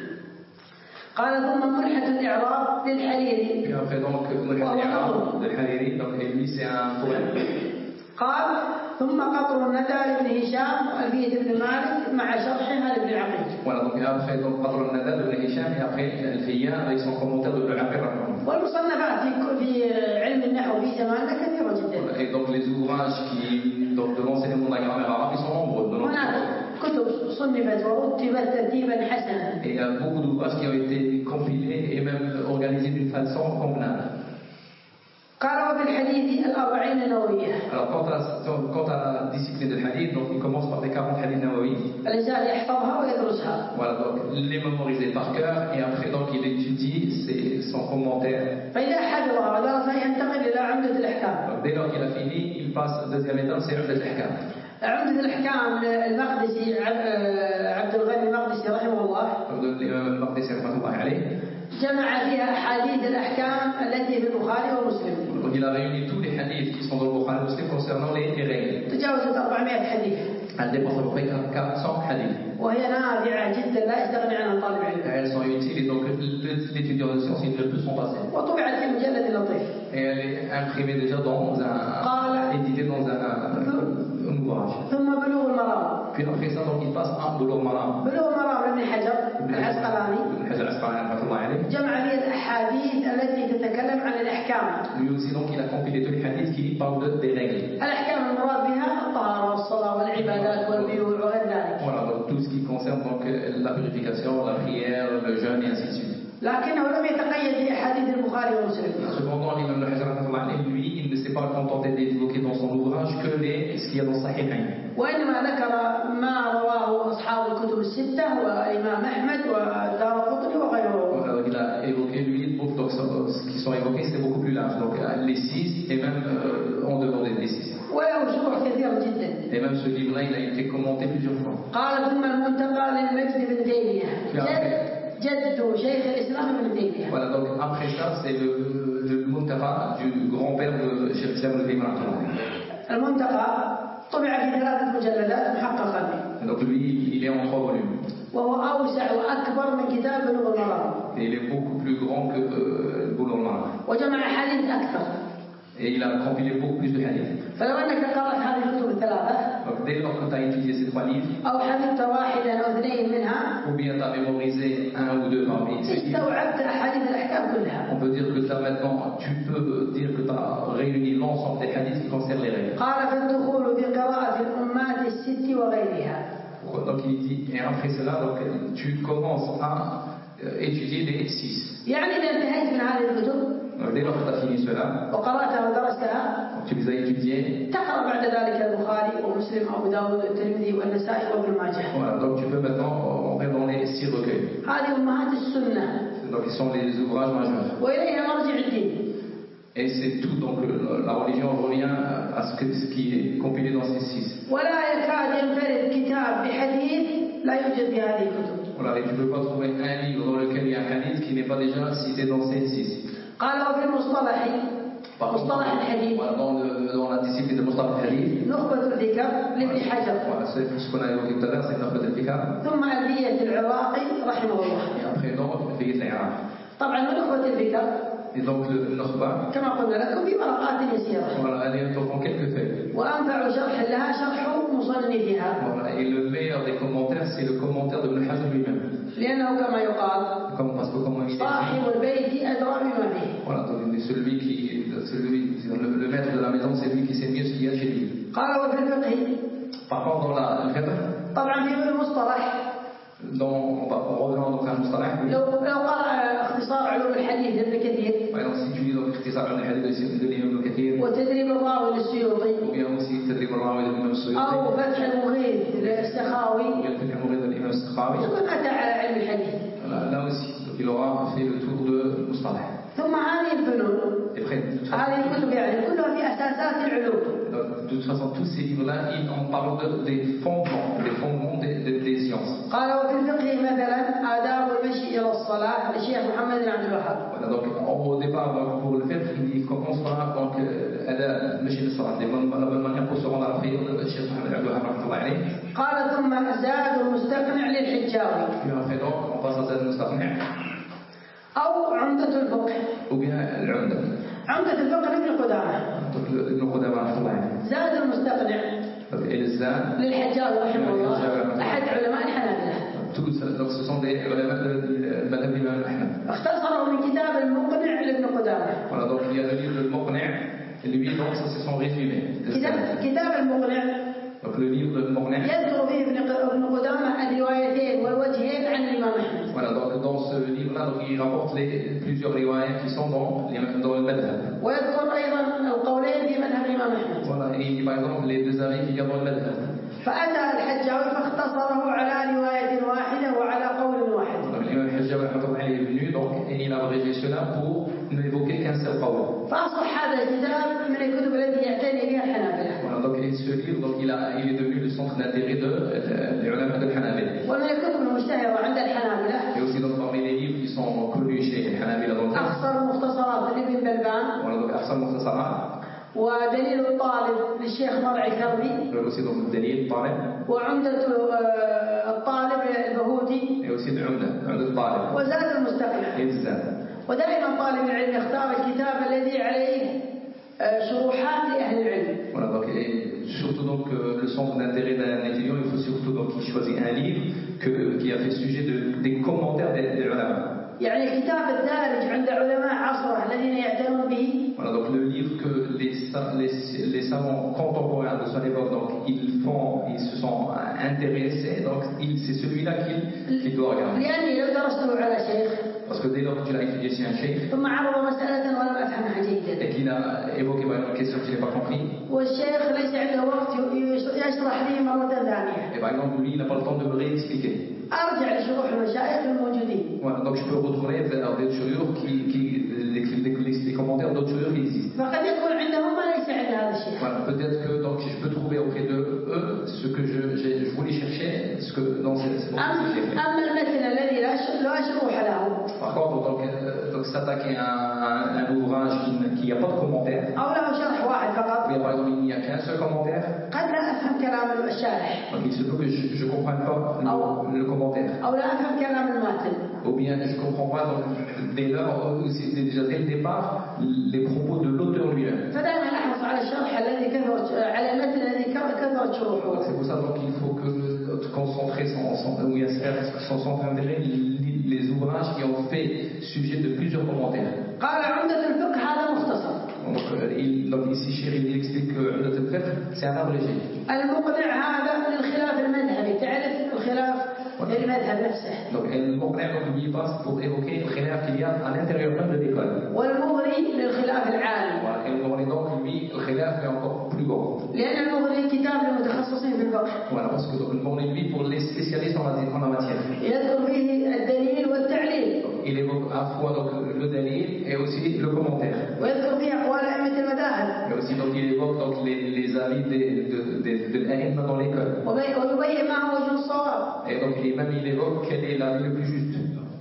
قال ثم ملحة الإعراب للحريري. Puis après, donc, ملحة الإعراب للحريري. Donc, et lui, c'est un poème. قال ثم قطر الندى لابن هشام وألفية ابن مالك مع شرحها لابن عقيل. Voilà, donc après donc قطر الندى لابن هشام et après الفيا avec son commentaire de Ibn Aqil. والمصنفات في في علم النحو في زماننا كثيرة جدا. Et donc les ouvrages qui donc de l'enseignement de la grammaire arabe ils sont nombreux. هناك كتب صنفت ورتبت ترتيبا حسنا. Et il y a beaucoup d'ouvrages qui ont été compilés et même organisés d'une façon convenable. قال وفي الحديث الأربعين النووية. Alors quant à, quant à la discipline de hadith, donc il commence par les quarante hadiths nawawi. الإنسان يحفظها ويدرسها. Voilà, donc les mémoriser par cœur et après donc il étudie ses, son commentaire. فإذا حفظها ودرسها ينتقل إلى عمدة الأحكام. Donc dès lors qu'il a fini, il passe à la deuxième étape, c'est عمدة الأحكام. عمدة الأحكام المقدسي عبد الغني المقدسي رحمه الله. المقدسي رحمه الله عليه. جمع فيها أحاديث الأحكام التي في البخاري ومسلم. Donc il a réuni tous les hadiths qui sont dans le Bukhari et Muslim concernant les règles. تجاوزت أربعمائة حديث. Elle dépasse à peu près quatre cents hadiths. وهي نافعة جدا لا يستغني عنها طالب العلم. Elles sont utiles et donc l'étudiant de sciences il ne peut s'en passer. وطبعت في مجلد لطيف. Et elle est imprimée déjà dans un édité dans un, un ouvrage. ثم بلوغ المرام. Puis après ça donc il passe à Bulugh al-Maram. بلوغ المرام لابن حجر العسقلاني. ابن حجر العسقلاني رحمه الله عليه. جمع فيه الأحكام. Lui aussi, donc, il a compilé tous les hadiths qui parlent de, des règles. الأحكام المراد بها الطهارة والصلاة والعبادات والبيوع وغير ذلك. Voilà, donc tout ce qui concerne donc la purification, la prière, le jeûne et ainsi de suite. لكنه لم يتقيد بأحاديث البخاري ومسلم. Cependant, l'imam al-Hajar, lui, il ne s'est pas contenté d'évoquer dans son ouvrage que les, ce qu'il y a dans Sahihain. وإنما ذكر ما رواه أصحاب الكتب الستة والإمام أحمد والدارقطني وغيرهم. Voilà, il a évoqué, lui, donc, ce qui sont évoqués, c'est beaucoup plus large. Donc, les six, et même euh, en dehors des six. وله شروح كثيرة جدا. Et même ce livre-là, il a été commenté plusieurs fois. قال ثم المنتقى للمجد بن تيمية. جد شيخ الإسلام ابن تيمية. Voilà, donc après ça, c'est le, le Muntaqa du grand-père de Cheikh Islam Ibn Taymiyyah. المنتقى طبع في ثلاثة مجلدات محققا. Donc lui, il est en trois volumes. وهو أوسع وأكبر من كتاب بلوغ المرام. Et il est beaucoup plus grand que euh, Boulogne Maram. وجمع حديث أكثر. Et il a compilé beaucoup plus de hadiths. فلو أنك قرأت هذه الكتب الثلاثة. Donc dès lors que tu as étudié ces trois livres. أو حفظت واحدا أو اثنين منها. Ou bien tu as mémorisé un ou deux parmi ces livres. استوعبت أحاديث الأحكام كلها. On peut dire que ça maintenant, tu peux dire que tu as réuni l'ensemble des hadiths qui concernent les règles. قال فالدخول بقراءة الأمات الست وغيرها. Donc il dit, et après cela, donc, tu commences à euh, étudier les six. يعني إذا انتهيت من هذه الكتب. Dès lors que tu as fini cela, وقرأتها ودرستها. tu les as étudiés. تقرأ بعد ذلك البخاري ومسلم وأبو داود والترمذي والنسائي وابن ماجه. Voilà, donc tu peux maintenant entrer dans les six recueils. هذه أمهات السنة. Donc ils sont les ouvrages majeurs. وإليها مرجع الدين. Et c'est tout, donc la religion revient à ce, que, ce qui est compilé dans ces six. ولا يكاد ينفرد كتاب بحديث لا يوجد في هذه الكتب. Voilà, et tu ne peux pas trouver un livre dans lequel il y a un hadith qui n'est pas déjà cité dans ces six. قال وفي المصطلح مصطلح الحديث. Dans, le, dans la discipline de Mustalah al-Hadith. نخبة الذكر لابن حجر. Voilà, c'est ce qu'on a évoqué tout à l'heure, c'est Nukhbat al-Fikr. ثم ألفية العراقي رحمه الله. Et après donc, Alfiyat al-Iraq. طبعا ونخبة الذكر. Et donc le Nukhba. كما قلنا لكم في ورقات يسيرة. Voilà, elle est donc en quelques feuilles. وأنفع شرح لها شرح مصنفها. Voilà, et le meilleur des commentaires, c'est le commentaire de Ibn Hazm lui-même. لأنه كما يقال. Comme parce que comme il dit. صاحب البيت أدرى بما فيه. Voilà, donc celui qui, celui, le, le maître de la maison, c'est lui qui sait mieux ce qu'il y a chez lui. قال وفي الفقه. Par contre, dans la, le fiqh. طبعا في المصطلح. Dans, en revenant donc à un mustalah. لو لو قرأ اختصار علوم الحديث ابن كثير. Par exemple, si tu lis donc اختصار علوم الحديث de l'imam Ibn Kathir. وتدريب الراوي للسيوطي. Ou bien aussi تدريب الراوي de l'imam Suyuti. أو فتح المغيث للسخاوي. Ou bien فتح المغيث de l'imam Sakhawi. يكون أتى على علم الحديث. Là, là aussi, donc il aura fait le tour de mustalah. ثم هذه الفنون. هذه الكتب يعني كلها في أساسات العلوم. De toute façon, tous ces livres-là, ils en parlent de, des fondements, des fondements des, des, des sciences. قال وفي الفقه مثلا آداب المشي إلى الصلاة للشيخ محمد بن عبد الوهاب. Voilà, donc au départ, donc, pour le faire, il commence par donc أداء المشي للصلاة, la bonne manière pour se rendre à la prière de Cheikh Mohamed Abdel Wahab rahmatullah alayh. قال ثم زاد المستقنع للحجاوي. Puis après donc, on passe à Zad al-Mustaqni'. أو عمدة الفقه. Ou bien العمدة. عمدة الفقه لابن قدامة. Donc ابن قدامة rahmatullah alayh. زاد المستقنع. Et le Zad. للحجاوي رحمه الله. أحد علماء الحنابلة. Tous, donc ce sont des ulama de madhab l'imam Ahmad. اختصروا من كتاب المقنع لابن قدامة. Voilà, donc il y a le livre de Muqni', et lui donc ça c'est son résumé. كتاب كتاب المقنع. Donc le livre de Muqni'. يذكر فيه ابن قدامة الروايتين والوجهين عن الإمام أحمد. Voilà, donc dans ce livre-là, donc il rapporte les plusieurs riwayats qui sont dans les dans le madhab. ويذكر أيضا القولين في مذهب الإمام أحمد. Voilà, et il dit par exemple les deux avis qu'il y a dans le madhab. فأتى الحجاوي فاختصره على رواية واحدة وعلى قول واحد. Donc l'imam Hajjawi rahmatullah alayh est venu donc et il a abrégé cela pour n'évoquer qu'un seul qawl. فأصبح هذا الكتاب من الكتب التي يعتني بها الحنابلة. Voilà, donc et ce livre donc il a il est devenu le centre d'intérêt de les ulama de Hanabila. ومن الكتب المشتهرة عند الحنابلة. Et aussi donc parmi les livres qui sont connus chez les Hanabila donc. أخصر مختصرات لابن بلبان. Voilà, donc أحسن مختصرات. ودليل الطالب للشيخ مرعي كربي. aussi donc دليل الطالب. وعمدة الطالب البهودي. et aussi العمدة عمدة الطالب. وزاد المستقنع. et الزاد. ودائما طالب العلم يختار الكتاب الذي عليه شروحات لأهل العلم. Voilà, donc, et surtout donc euh, le centre d'intérêt d'un étudiant, il faut surtout donc qu'il choisit un livre que, qui a fait sujet de, des commentaires des, des ulama. يعني الكتاب الدارج عند علماء عصره الذين يعتنون به. Voilà, donc le livre que les, les, les savants contemporains de son époque, donc ils font, ils se sont intéressés, donc c'est celui-là qu'il qu doit regarder. لأني لو درسته على شيخ. Parce que dès lors que tu l'as étudié chez un cheikh, ثم عرض مسألة ولم أفهمها جيدا. Et qu'il a évoqué une question que je n'ai pas compris. والشيخ ليس عنده وقت يشرح لي مرة ثانية. Et par exemple, lui, il n'a pas le temps de me réexpliquer. أرجع لشروح المشايخ الموجودين. Voilà, donc je peux retourner vers des chouyours qui, qui les, les, les commentaires d'autres chouyours qui existent. فقد يكون عندهم ما ليس عند هذا الشيخ. Voilà, peut-être que donc je peux trouver auprès de eux ce que je, je, je voulais chercher, ce que dans ces ce أما المتن الذي لا لا شروح له. Par contre, donc, donc s'attaquer à un, un ouvrage qui n'a pas de commentaire. أو له شرح واحد فقط. Ou bien par exemple il n'y a qu'un seul commentaire. قد لا أفهم كلام الشارح. Donc il se peut que je ne comprenne pas le, le commentaire. أو لا أفهم كلام الماتن. Ou bien je ne comprends pas donc, dès lors, déjà dès le départ, les propos de l'auteur lui-même. فدائما أحرص على الشرح الذي كثرت على المتن الذي كثرت شروحه. Donc c'est pour ça donc il faut que te concentrer son, son, ou bien son s'enfermer les ouvrages qui ont fait sujet de plusieurs commentaires. قال عمدة الفقه هذا مختصر. Donc, il, donc ici Chéri il explique que عمدة الفقه c'est un abrégé. المقنع هذا للخلاف المذهبي تعرف الخلاف المذهب نفسه. Donc المقنع donc lui passe pour évoquer le khilaf qu'il y a à l'intérieur même de l'école. والمغني للخلاف العالي. Voilà, et le Mughni donc lui le khilaf est encore plus grand. لأن المغني كتاب للمتخصصين في الفقه. Voilà, parce que donc le Mughni lui pour les spécialistes en la, en la matière. يذكر فيه الدليل والتعليل. Il évoque à la fois donc le dalil et aussi le commentaire. ويذكر فيه أقوال أئمة المذاهب. Mais aussi donc il évoque donc les, les avis des de de de l'a'imma dans l'école. ويبين ما هو وجه الصواب. Et donc et même il évoque quel est l'avis le plus juste.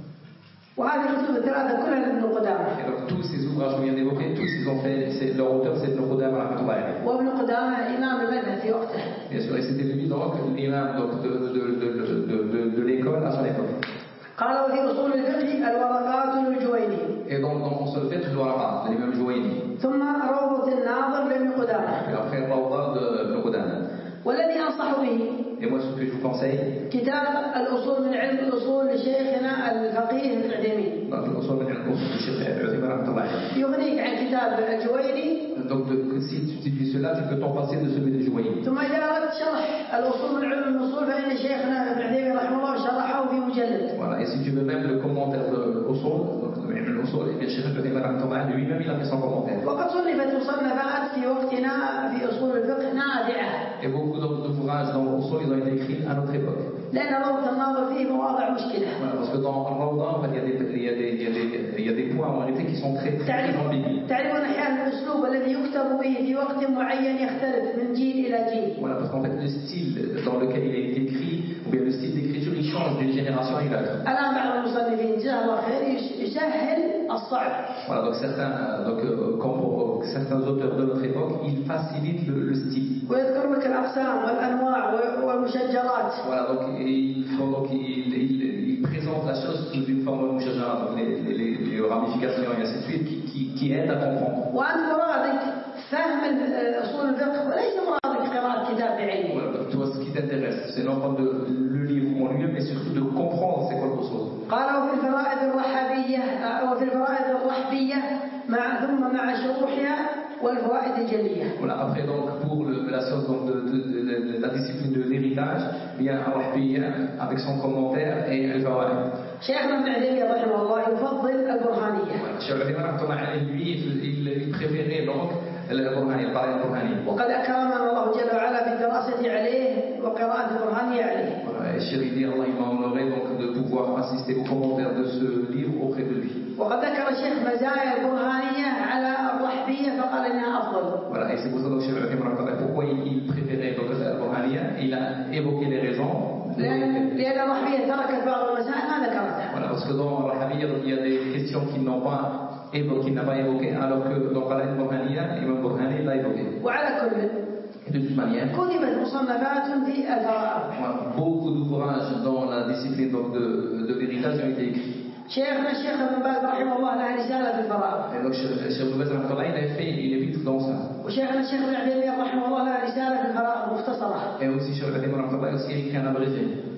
وهذه الكتب الثلاثة كلها لابن قدامة. Et donc tous ces ouvrages qu'on vient d'évoquer, tous ils ont fait, c'est, leur auteur c'est Ibn Qudama rahmatullah alayhi. وابن قدامة إمام المذهب في وقته. Bien sûr, et c'était lui donc l'imam donc de de de de de, de l'école à son époque. قال وفي أصول الفقه الورقات للجويني. Et donc dans usul al-fiqh al-waraqat, l'imam Juwayni. ثم روضة الناظر لابن قدامة. Et après Rawda de Ibn Qudama. والذي أنصح به. Et moi ce que je vous conseille. كتاب الأصول من علم الأصول لشيخنا الفقيه العثيمين. Donc l'usul min al-usul de Cheikh Al-Uthaymin rahmatullah alayhi. يغنيك عن كتاب الجويني. Donc de, si tu utilises cela, tu peux t'en passer de celui de Juwayni. ثم إذا أردت شرح الأصول من علم الأصول فإن شيخنا ابن عثيمين رحمه الله شرحه في مجلد. Voilà, et si tu veux même le commentaire de l'usul, donc de l'usul, et bien Cheikh Al-Uthaymin rahmatullah alayhi lui-même il a fait son commentaire. وقد صنفت مصنفات في وقتنا في أصول الفقه نافعة. Et beaucoup d'ouvrages dans l'usul ils ont été écrits à notre époque. لأن روضة الناظر فيه مواضع مشكلة. Voilà, parce que dans Rawda, en fait, il y a des il y a des il y a des il y a des points en réalité qui sont très très ambigus. تعرفون أحيانا الأسلوب الذي يكتب به في وقت معين يختلف من جيل إلى جيل. Voilà, parce qu'en fait le style dans lequel il est écrit ou bien le style d'écriture il change d'une génération à une autre. الآن بعض المصنفين جزاه الله خير يسهل الصعب. Voilà, donc certains donc comme certains auteurs de notre époque ils facilitent le, le style. ويذكر لك الأقسام والأنواع والمشجرات. Voilà, donc il faut donc il, il, il présente la chose sous une forme mushajara, donc les, les, les ramifications et ainsi de suite qui, qui, qui aident à comprendre. وأنت مرادك فهم أصول الفقه وليس مرادك قراءة كتاب بعينه. Voilà, donc toi ce qui t'intéresse c'est non pas de le livre en lui-même mais surtout de comprendre c'est quoi le usul. قال وفي الفرائض الرحبية وفي الفرائض الرحبية مع ثم مع شروحها والفوائد الجلية. Voilà, après donc pour le, la science donc de, de, de, de, de la discipline de l'héritage, bien Al-Rahbiyya avec son commentaire et Al-Fawaid. شيخنا ابن عثيمين رحمه الله يفضل البرهانية. Cheikh Al-Uthaymin rahmatullah alayhi lui il, il préférait donc البرهانية القراءة البرهانية. وقد أكرمنا الله جل وعلا بالدراسة عليه وقراءة البرهانية عليه. Voilà, et Cheikh dit Allah il m'a honoré donc de pouvoir assister aux commentaires de ce livre auprès de lui. وقد ذكر الشيخ مزايا البرهانية على الرحبية فقال إنها أفضل. Voilà, et c'est pour ça que Cheikh Al-Uthaymin rahmatullah pourquoi il, il préférait donc al-Burhaniyya, il a évoqué les raisons. لأن لأن الرحبية تركت بعض المسائل ما ذكرتها. Voilà, parce que dans al-Rahbiyya il y a des questions qu'il n'a pas évoquées, qu'il n'a pas évoquées, alors que dans al-Burhaniyya, Imam Burhani l'a évoqué. وعلى كل. Et de toute manière, كتبت مصنفات في الفرائض. beaucoup d'ouvrages dans la discipline donc de, de l'héritage ont été écrits. شيخنا الشيخ ابن باز رحمه الله له رسالة في الفرائض. Et donc Cheikh Ibn Baz rahmatullah il a fait une épître dans ça. وشيخنا الشيخ ابن عثيمين رحمه الله له رسالة في الفرائض مختصرة. Et aussi Cheikh Al-Uthaymin rahmatullah aussi écrit un abrégé.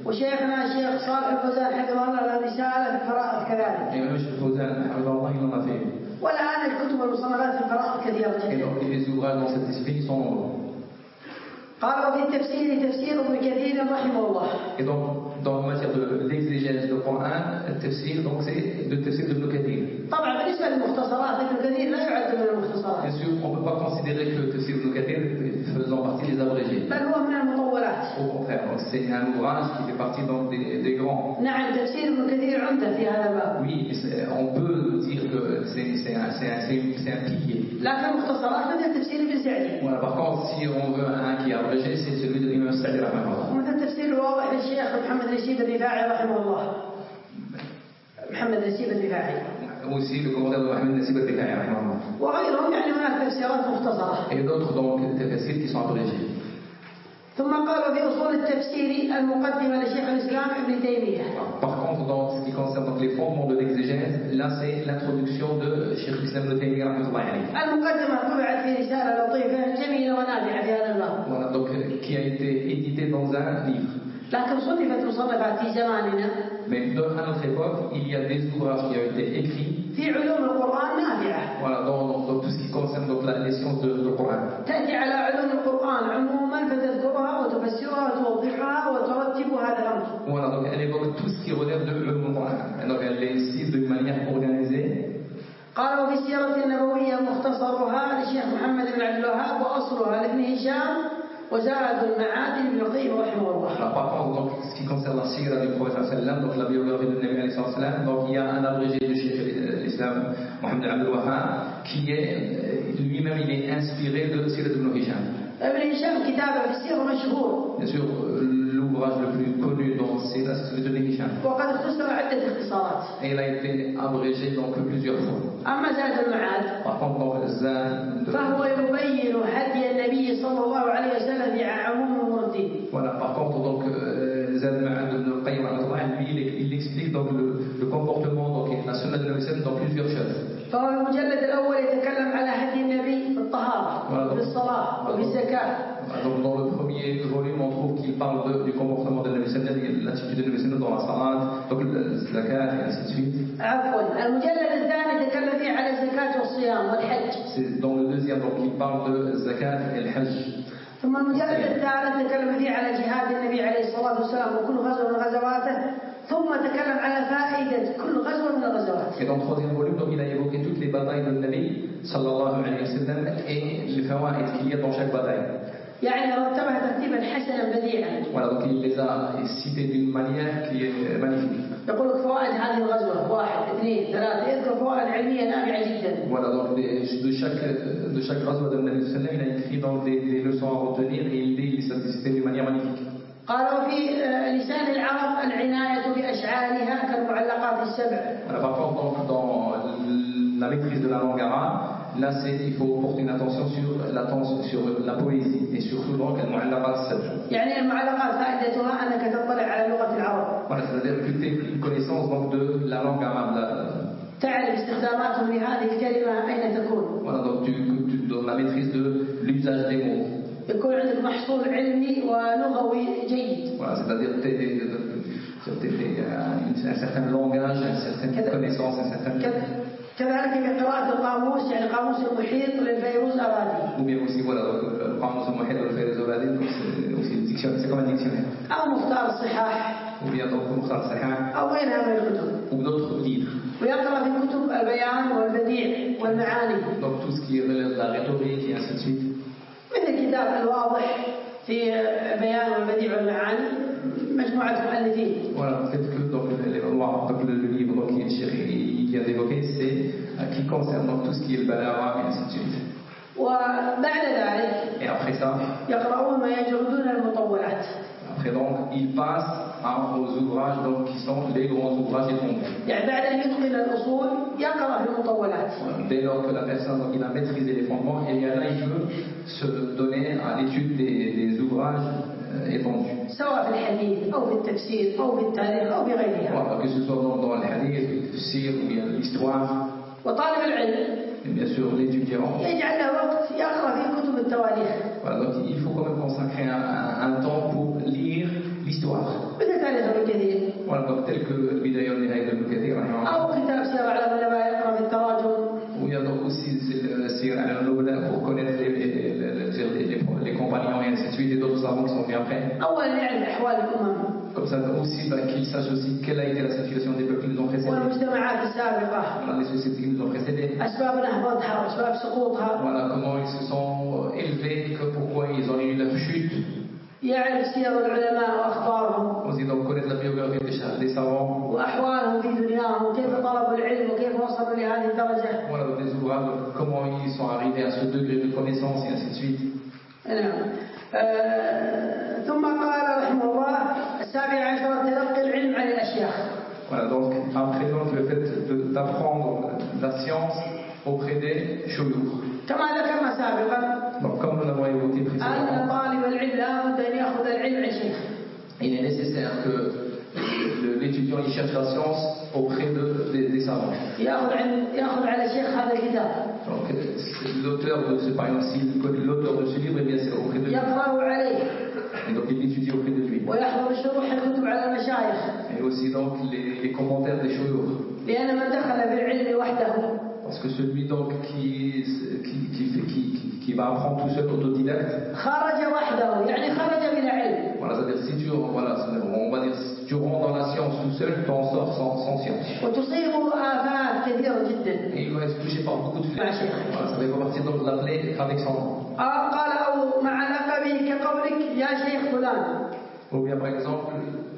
وشيخنا الشيخ صالح الفوزان حفظه الله له رسالة في الفرائض كذلك. Et même Cheikh Fawzan, Allah, il en a fait. والآن الكتب والمصنفات في الفرائض كثيرة Et جدا. donc les ouvrages dans cet esprit sont nombreux. قال وفي التفسير تفسير ابن كثير رحمه الله. Et donc dans la matière de l'exégèse du Coran, le tafsir, donc c'est le tafsir de Ibn Kathir. طبعا بالنسبة للمختصرات ابن كثير لا يعد من المختصرات. Bien sûr, on ne peut pas considérer que le tafsir de Ibn Kathir faisant partie des abrégés. بل هو من المطولات. Au contraire, donc c'est un ouvrage qui fait partie donc des, des grands. نعم تفسير ابن كثير عمدة في هذا الباب. Oui, on peut dire que c'est c'est un c'est un c'est un pilier. لكن مختصرات مثل تفسير ابن سعدي. Voilà, par contre, si on veut un qui est abrégé, c'est celui de l'imam Sa'di rahimahullah. ومثل تفسير الواضح للشيخ محمد نسيب الرفاعي رحمه الله. محمد نسيب الرفاعي. Aussi le commentaire de Mohamed Nassib al-Rifa'i rahimahullah. وغيرهم يعني هناك تفسيرات مختصرة. Et d'autres donc tafsirs qui sont abrégés. ثم قال في أصول التفسير المقدمة لشيخ الإسلام ابن تيمية. Par contre, dans ce qui concerne donc les fondements de l'exégèse, là c'est l'introduction de Cheikh Islam Ibn Taymiyyah rahmatullah alayhi. المقدمة طبعت في رسالة لطيفة جميلة ونافعة في هذا الباب. Voilà, donc qui a été édité dans un livre. لكن صنفت مصنفات في زماننا. Mais à notre époque, il y a des ouvrages qui ont été écrits. في علوم القرآن نافعة. Voilà, dans, dans, dans tout ce qui concerne donc la, les sciences de, de Coran. تأتي على علوم القرآن عموما فتذكرها وتفسرها وتوضحها وترتب هذا الأمر. Voilà, donc elle évoque tout ce qui relève de l'ulum Coran. Et donc elle les cite d'une manière organisée. قال وفي السيرة النبوية مختصرها للشيخ محمد بن عبد الوهاب وأصلها لابن هشام وزاد المعاد لابن القيم رحمه الله. Alors, par contre, donc, ce qui concerne la sira du prophète sallam, donc la biographie de Nabi sallam, donc il y a un abrégé de Cheikh l'Islam Mohammed Abdel Wahhab qui est lui-même il est inspiré de Sirat ibn Hisham. ابن هشام كتابه في السيرة مشهور. Bien sûr, l'ouvrage le plus connu dans ce Sira, c'est celui de Ibn Hisham. وقد اختصر عدة اختصارات. Et il a été abrégé donc plusieurs fois. أما زاد المعاد Par contre, donc, Zad, فهو يبين هدي النبي صلى الله عليه وسلم في عموم أمور الدين. Voilà, par contre, donc, euh, Zad Ma'ad ibn al-Qayyim, lui, il, il explique donc le, le comportement, donc la sunna de Nabi sallam dans plusieurs choses. فهو المجلد الأول يتكلم على هدي النبي في الطهارة وفي الصلاة وفي الزكاة. Donc, dans le premier volume, on trouve qu'il parle de, du comportement de Nabi sallam, l'attitude de Nabi sallam dans la salat, donc le zakat et ainsi de suite. عفوا المجلد الثاني يتكلم فيه على الزكاة والصيام والحج. C'est dans le deuxième, donc il parle de zakat et le hajj. ثم المجلد الثالث تكلم فيه على جهاد النبي عليه الصلاة والسلام وكل غزوة من غزواته ثم تكلم على فائدة كل غزوة من الغزوات. Et dans le troisième volume, donc il a évoqué toutes les batailles de Nabi sallallahu alayhi wa sallam et les fawaïd qu'il y a dans chaque bataille. يعني رتبها ترتيبا حسنا بديعا. Voilà, donc il les a cités d'une manière qui est magnifique. يقول لك فوائد هذه الغزوة واحد اثنين ثلاثة يذكر فوائد علمية نافعة جدا. Voilà, donc de chaque de chaque ghazwa de Nabi sallallahu alayhi wa sallam, il a écrit donc des, des leçons à retenir et il les statistique d'une manière magnifique. قالوا في لسان العرب العناية بأشعارها كالمعلقات السبع. Voilà, par contre, donc, dans la maîtrise de la langue arabe, là, c'est, il faut porter une attention sur la, sur la poésie et surtout donc المعلقات السبع. يعني المعلقات فائدتها أنك تطلع على لغة العرب. Voilà, c'est-à-dire que tu aies une connaissance donc de la langue arabe. La... تعرف استخداماتهم لهذه الكلمة أين تكون. Voilà, donc tu, tu donnes la maîtrise de l'usage des mots. يكون عندك محصول علمي ولغوي جيد. Voilà, c'est-à-dire que tu as un certain langage, une certaine connaissance, un certain... كذلك في قراءة القاموس يعني قاموس المحيط للفيروز أبادي. Ou bien aussi, voilà, le قاموس المحيط للفيروز أبادي, c'est aussi le dictionnaire, c'est comme un dictionnaire. أو مختار الصحاح. Ou bien donc مختار الصحاح. أو غيرها من الكتب. Ou d'autres livres. ويقرأ في كتب البيان والبديع والمعاني. Donc tout ce qui est la rhétorique et ainsi de suite. مثل كتاب الواضح في بيان والبديع والمعاني مجموعة مؤلفين. Voilà, peut-être que donc, les, donc, le, le livre donc, qui vient d'évoquer, c'est qui concerne donc, tout ce qui est le balagha et ainsi de suite. وبعد ذلك Et après ça, يقرؤون ما يجردون المطولات. Après donc, il passe aux ouvrages donc, qui sont les grands ouvrages étendus. يعني بعد أن يتقن الأصول يقرأ في المطولات. Dès lors que la personne donc, il a maîtrisé les fondements, et bien là il peut se donner à l'étude des, des ouvrages euh, étendus. سواء في الحديث أو في التفسير أو في التاريخ أو بغيرها. Voilà, que ce soit dans, dans le hadith, le tafsir ou bien l'histoire. وطالب العلم Et bien sûr l'étudiant. يجعل له وقت يقرأ في كتب التواريخ. Voilà, donc il faut quand même consacrer un, un, un temps pour lire l'histoire. مثل تاريخ Voilà, donc tel que Bidaya al-Nihaya de Ibn Kathir. أو كتاب سير أعلام النبلاء يقرأ في التراجم. Où il y a donc aussi le Sir al-Nubala pour connaître les, les, les, les, les compagnons et ainsi de suite et d'autres savants qui sont venus après. أولا يعرف أحوال الأمم. Comme ça aussi bah, qu'ils sachent aussi quelle a été la situation des peuples qui nous ont précédés. والمجتمعات السابقة. Voilà, les sociétés qui nous ont précédés. أسباب نهضتها وأسباب سقوطها. Voilà comment ils se sont élevés, que pourquoi ils ont eu leur chute. يعرف سير العلماء وأخبارهم. Aussi donc connaître la biographie des savants. وأحوالهم في دنياهم وكيف طلبوا العلم وكيف وصلوا لهذه الدرجة. Voilà donc des ouvrages comment ils sont arrivés à ce degré de connaissance et ainsi de suite. نعم. آه ثم قال رحمه الله السابع عشر تلقي العلم عن الأشياخ. Voilà donc après donc le fait d'apprendre la science auprès des shuyukh. كما ذكرنا سابقا. Donc comme nous l'avons évoqué précédemment. أن طالب العلم لا بد أن يأخذ العلم عن شيخ. Il est nécessaire que l'étudiant il cherche la science auprès de, des, des savants. يأخذ عن يأخذ على شيخ هذا الكتاب. Donc l'auteur de ce par exemple s'il connaît l'auteur de ce livre, eh bien c'est auprès de lui. يقرأ عليه. Et donc il étudie auprès de lui. ويحضر شروح الكتب على المشايخ. Et aussi donc les, les commentaires des shuyukh. لأن من دخل بالعلم وحده. Parce que celui donc qui qui qui fait qui, qui, qui va apprendre tout seul autodidacte. خرج وحده يعني خرج بلا علم. Voilà, c'est-à-dire si tu voilà, on va dire si tu rentres dans la science tout seul, tu en sors sans, sans science. وتصيبه آفات كثيرة جدا. Et il va être touché par beaucoup de flèches. Voilà, ça fait partie donc de l'appeler avec son nom. قال أو مع لقبه كقولك يا شيخ فلان. Ou bien par exemple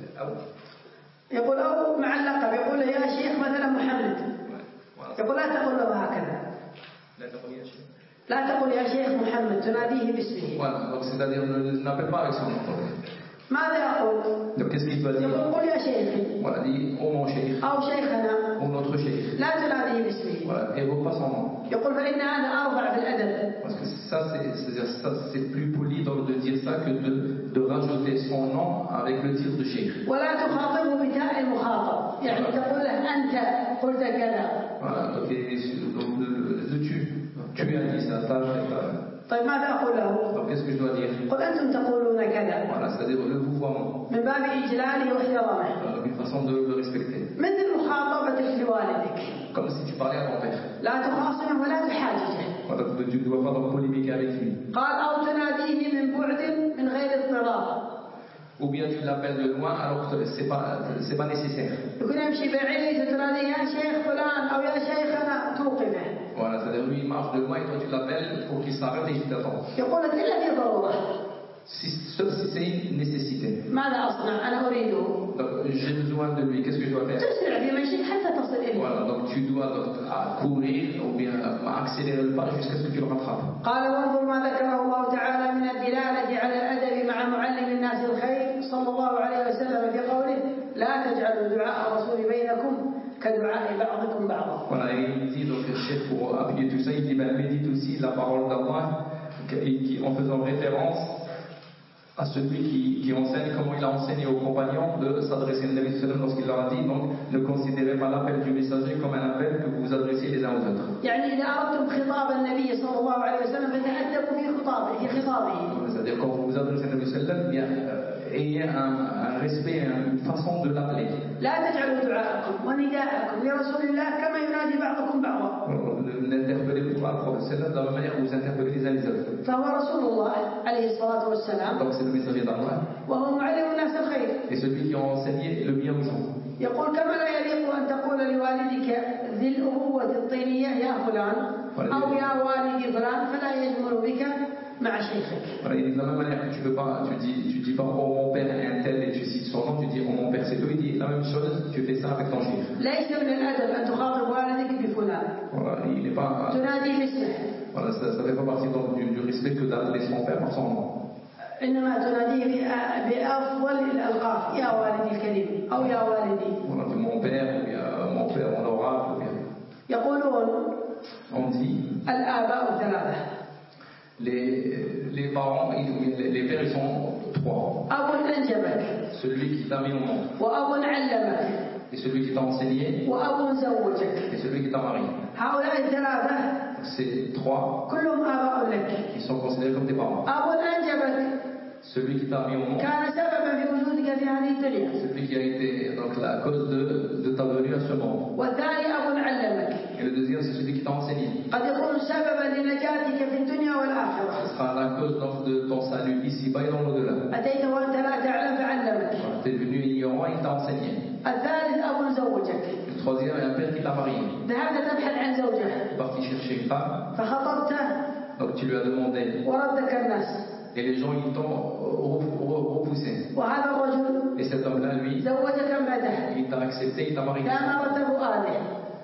يقول أو مع اللقب يقول يا شيخ مثلا محمد. يقول لا تقول له هكذا. لا تقول يا شيخ. لا تقول يا شيخ محمد تناديه باسمه. Voilà, donc c'est-à-dire ne n'appelle pas avec son nom. ماذا يقول؟ Donc qu'est-ce qu'il doit dire? يقول قل يا شيخي. Voilà, dit oh mon cheikh. أو شيخنا. Ou notre cheikh. لا تناديه باسمه. Voilà, évoque pas son nom. يقول فإن هذا أرفع في الأدب. Parce que ça c'est c'est-à-dire ça c'est plus poli donc de dire ça que de de rajouter son nom avec le titre de cheikh. ولا تخاطبه بتاء المخاطب. يعني تقول له أنت قلت كذا. Voilà, donc, donc le, le tu, tu as dit ça, ça, ça. طيب ماذا أقول له؟ Donc qu'est-ce que je dois dire? قل أنتم تقولون كذا. Voilà, c'est-à-dire le vouvoiement. من باب إجلاله واحترامه. Donc une façon de le respecter. مثل مخاطبتك لوالدك. Comme si tu parlais à ton père. لا تخاصمه ولا تحاججه. Voilà, tu ne dois pas donc polémiquer avec lui. قال أو تناديه من بعد من غير اضطرار. Ou bien tu l'appelles de loin alors que c'est pas c'est pas nécessaire. يكون يمشي بعيد تناديه يا شيخ فلان أو يا شيخنا توقفه. Voilà, c'est-à-dire lui il marche de loin et toi tu l'appelles pour qu'il s'arrête et il t'attend. يقول لك إلا في ضرورة. Si sauf si c'est une nécessité. ماذا أصنع؟ أنا أريده. Donc j'ai besoin de lui, qu'est-ce que je dois faire? تسرع في مشيك حتى تصل إليه. Voilà, donc tu dois donc courir ou bien accélérer le pas jusqu'à ce que tu le rattrapes. قال وانظر ما ذكره الله تعالى من الدلالة على الأدب مع معلم الناس الخير صلى الله عليه وسلم في قوله لا تجعلوا دعاء الرسول بينكم كدعاء بعضكم بعضا. Voilà, et il dit donc le chef pour appuyer tout ça, il dit ben médite aussi la parole d'Allah qui en faisant référence à celui qui, qui enseigne comment il a enseigné aux compagnons de s'adresser à Nabi sallam lorsqu'il leur a dit donc ne considérez pas l'appel du messager comme un appel que vous vous adressez les uns aux autres. يعني إذا أردتم خطاب النبي صلى الله عليه وسلم فتأدبوا في خطابه في خطابه. C'est-à-dire quand vous vous adressez à Nabi sallam, bien ayez un, un respect, une façon de l'appeler. لا تجعلوا دعاءكم ونداءكم لرسول الله كما ينادي بعضكم بعضا. N'interpellez pas le prophète sallam de la même manière que vous interpellez les uns les autres. فهو رسول الله عليه الصلاة والسلام. Donc c'est le messager d'Allah. وهو معلم الناس الخير. Et celui qui a enseigné le bien aux gens. يقول كما لا يليق أن تقول لوالدك ذي الأبوة الطينية يا فلان أو يا والدي فلان فلا يجمل بك مع شيخك. Voilà, il dit de la même manière que tu peux pas, tu dis, tu dis pas oh mon père est un tel et tu cites son nom, tu dis oh mon père c'est toi, il dit la même chose, tu fais ça avec ton cheikh. ليس من الأدب أن تخاطب والدك بفلان. Voilà, il n'est pas. تنادي باسمه. Voilà, ça, ça fait pas partie donc du, du respect que d'appeler son père par son nom. إنما تناديه بأفضل الألقاب يا والدي الكريم أو يا والدي. Voilà, mon père ou bien mon père honorable ou bien. يقولون. On dit. الآباء ثلاثة. Les, les parents, les, les pères, ils sont trois. أب أنجبك. Celui qui t'a mis au monde. وأب علمك. Et celui qui t'a enseigné. وأب زوجك. Et celui qui t'a marié. هؤلاء الثلاثة. Ces trois. كلهم آباء لك. Ils sont considérés comme tes parents. أب أنجبك. celui qui t'a mis au monde, كان سببا في وجودك في هذه الدنيا. celui qui a été donc la cause de, de ta venue à ce monde. والثاني أب علمك. Et le deuxième, c'est celui qui t'a enseigné. قد يكون سببا لنجاتك في الدنيا والآخرة. Ce sera la cause donc de ton salut ici-bas et dans l'au-delà. أتيت وأنت لا تعلم فعلمك. Tu es venu ignorant, il t'a enseigné. الثالث أب زوجك. Le troisième est un père qui t'a marié. ذهبت تبحث عن زوجة. Tu es parti chercher une femme, فخطبته. donc tu lui as demandé. وردك الناس. Et les gens, ils t'ont repoussé. وهذا الرجل. Et cet homme-là, lui, زوجك امرأته. il t'a accepté, il t'a marié. ثمرة فؤاده.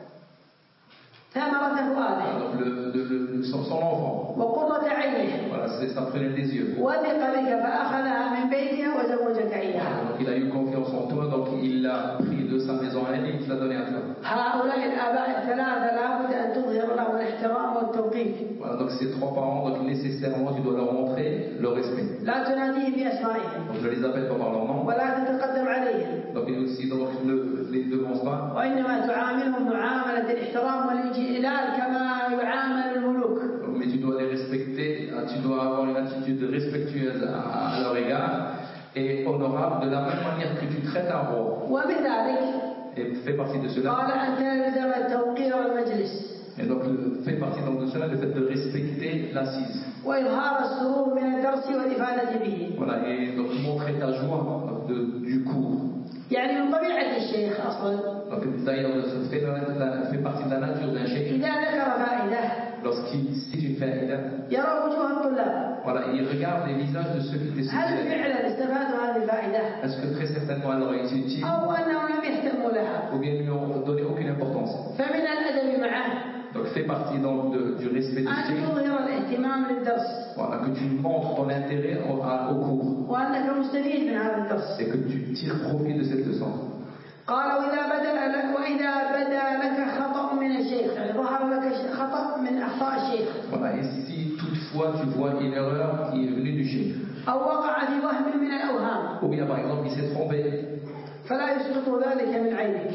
ثمرة فؤاده. Donc le, le, le, son, son enfant. وقرة عينه. Voilà, c'est sa prunelle des yeux. وثق بك فأخذها من بيتها وزوجك إياها. Donc il a eu confiance en toi, donc il l'a pris de sa maison à elle et il te l'a donné à toi. هؤلاء الآباء الثلاثة لابد أن تظهر لهم الاحترام والتوقير. Voilà, donc ces trois parents, donc nécessairement tu dois leur montrer le respect. لا تناديهم بأسمائهم. Donc je les appelle pas par leur nom. ولا تتقدم عليهم. Donc il aussi donc ne les devance pas. وإنما تعاملهم معاملة الاحترام والإجلال كما يعامل الملوك. Mais tu dois les respecter, tu dois avoir une attitude respectueuse à, à leur égard et honorable de la même manière que tu traites un roi. وبذلك. Et fait partie de cela. قال أن تلزم التوقير المجلس. Et donc fait partie donc de cela le fait de respecter l'assise. وإظهار السرور من الدرس والإفادة به. Voilà, et donc montrer ta joie donc, de, du cours. يعني من طبيعة الشيخ أصلا. Donc d'ailleurs ça fait, fait partie de la nature d'un cheikh. إذا ذكر فائدة. Lorsqu'il cite une faïda, يرى وجوه الطلاب. voilà, il regarde les visages de ceux qui étaient هل suivis. فعلا استفادوا هذه الفائدة؟ Est-ce que très certainement elle leur a été utile أو أنهم لم يهتموا لها؟ ou bien ils ne lui ont donné aucune importance? فمن الأدب معه. Donc fait partie donc de, du respect du أن cheikh. تظهر الاهتمام للدرس. Voilà, que tu montres ton intérêt au, à- au cours وأنك مستفيد من هذا الدرس. et que tu tires profit de cette leçon. قال وإذا بدا لك وإذا بدا لك خطأ من الشيخ، يعني ظهر لك خطأ من أخطاء الشيخ. Voilà, et si toutefois tu vois une erreur qui est venue du cheikh, أو وقع في وهم من الأوهام. ou bien par exemple il s'est trompé, فلا يسقط ذلك من عينك.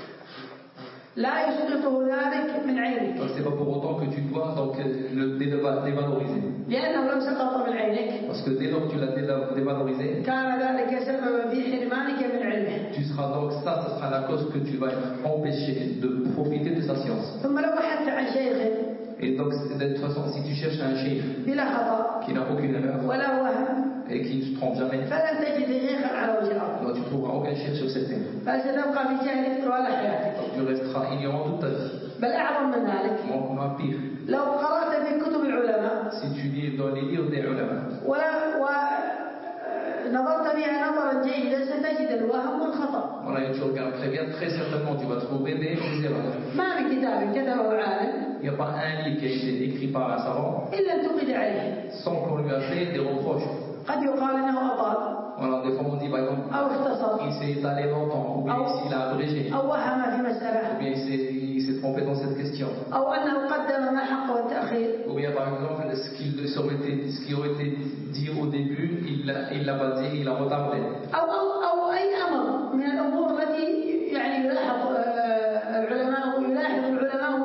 لا يسقطه ذلك من عينك. donc c'est pas pour autant que tu dois donc le déva- dévaloriser. لأنه لو سقط من عينك. Parce que dès lors que tu l'as déla- dévalorisé, كان ذلك سببا في حرمانك من علمه. tu seras donc ça, ça sera la cause que tu vas être empêché de profiter de sa science. ثم لو بحثت عن شيخ. Et donc de toute façon, si tu cherches un cheikh بلا خطأ. qui n'a aucune erreur ولا وهم. et qui ne se trompe jamais, فلن تجد شيخا على وجه الأرض. donc tu ne trouveras aucun cheikh sur cette terre. فستبقى في جهل طوال حياتك. Donc tu resteras ignorant toute ta vie. بل أعظم من ذلك. Donc ma pire, لو قرأت في كتب العلماء. si tu lis dans les livres des ulama, ونظرت بها نظرا جيدا ستجد الوهم والخطأ. voilà, et tu regardes très bien, très certainement tu vas trouver des, des erreurs. ما من كتاب كتبه عالم. Il n'y a pas un livre qui a été écrit par un savant إلا انتقد عليه. sans qu'on lui a fait des reproches. قد يقال أنه أطال. Voilà, des fois on dit par exemple, أو اختصر. il s'est étalé longtemps, ou bien il a abrégé, أو وهم في مسألة. ou bien il s'est, il s'est trompé dans cette question. أو أنه قدم ما حقه التأخير. Ou bien par exemple, ce qui, aurait été, ce qui aurait été dit au début, il ne l'a pas dit, il l'a retardé. أو أو أو أي أمر من الأمور التي يعني يلاحظ العلماء ويلاحظ العلماء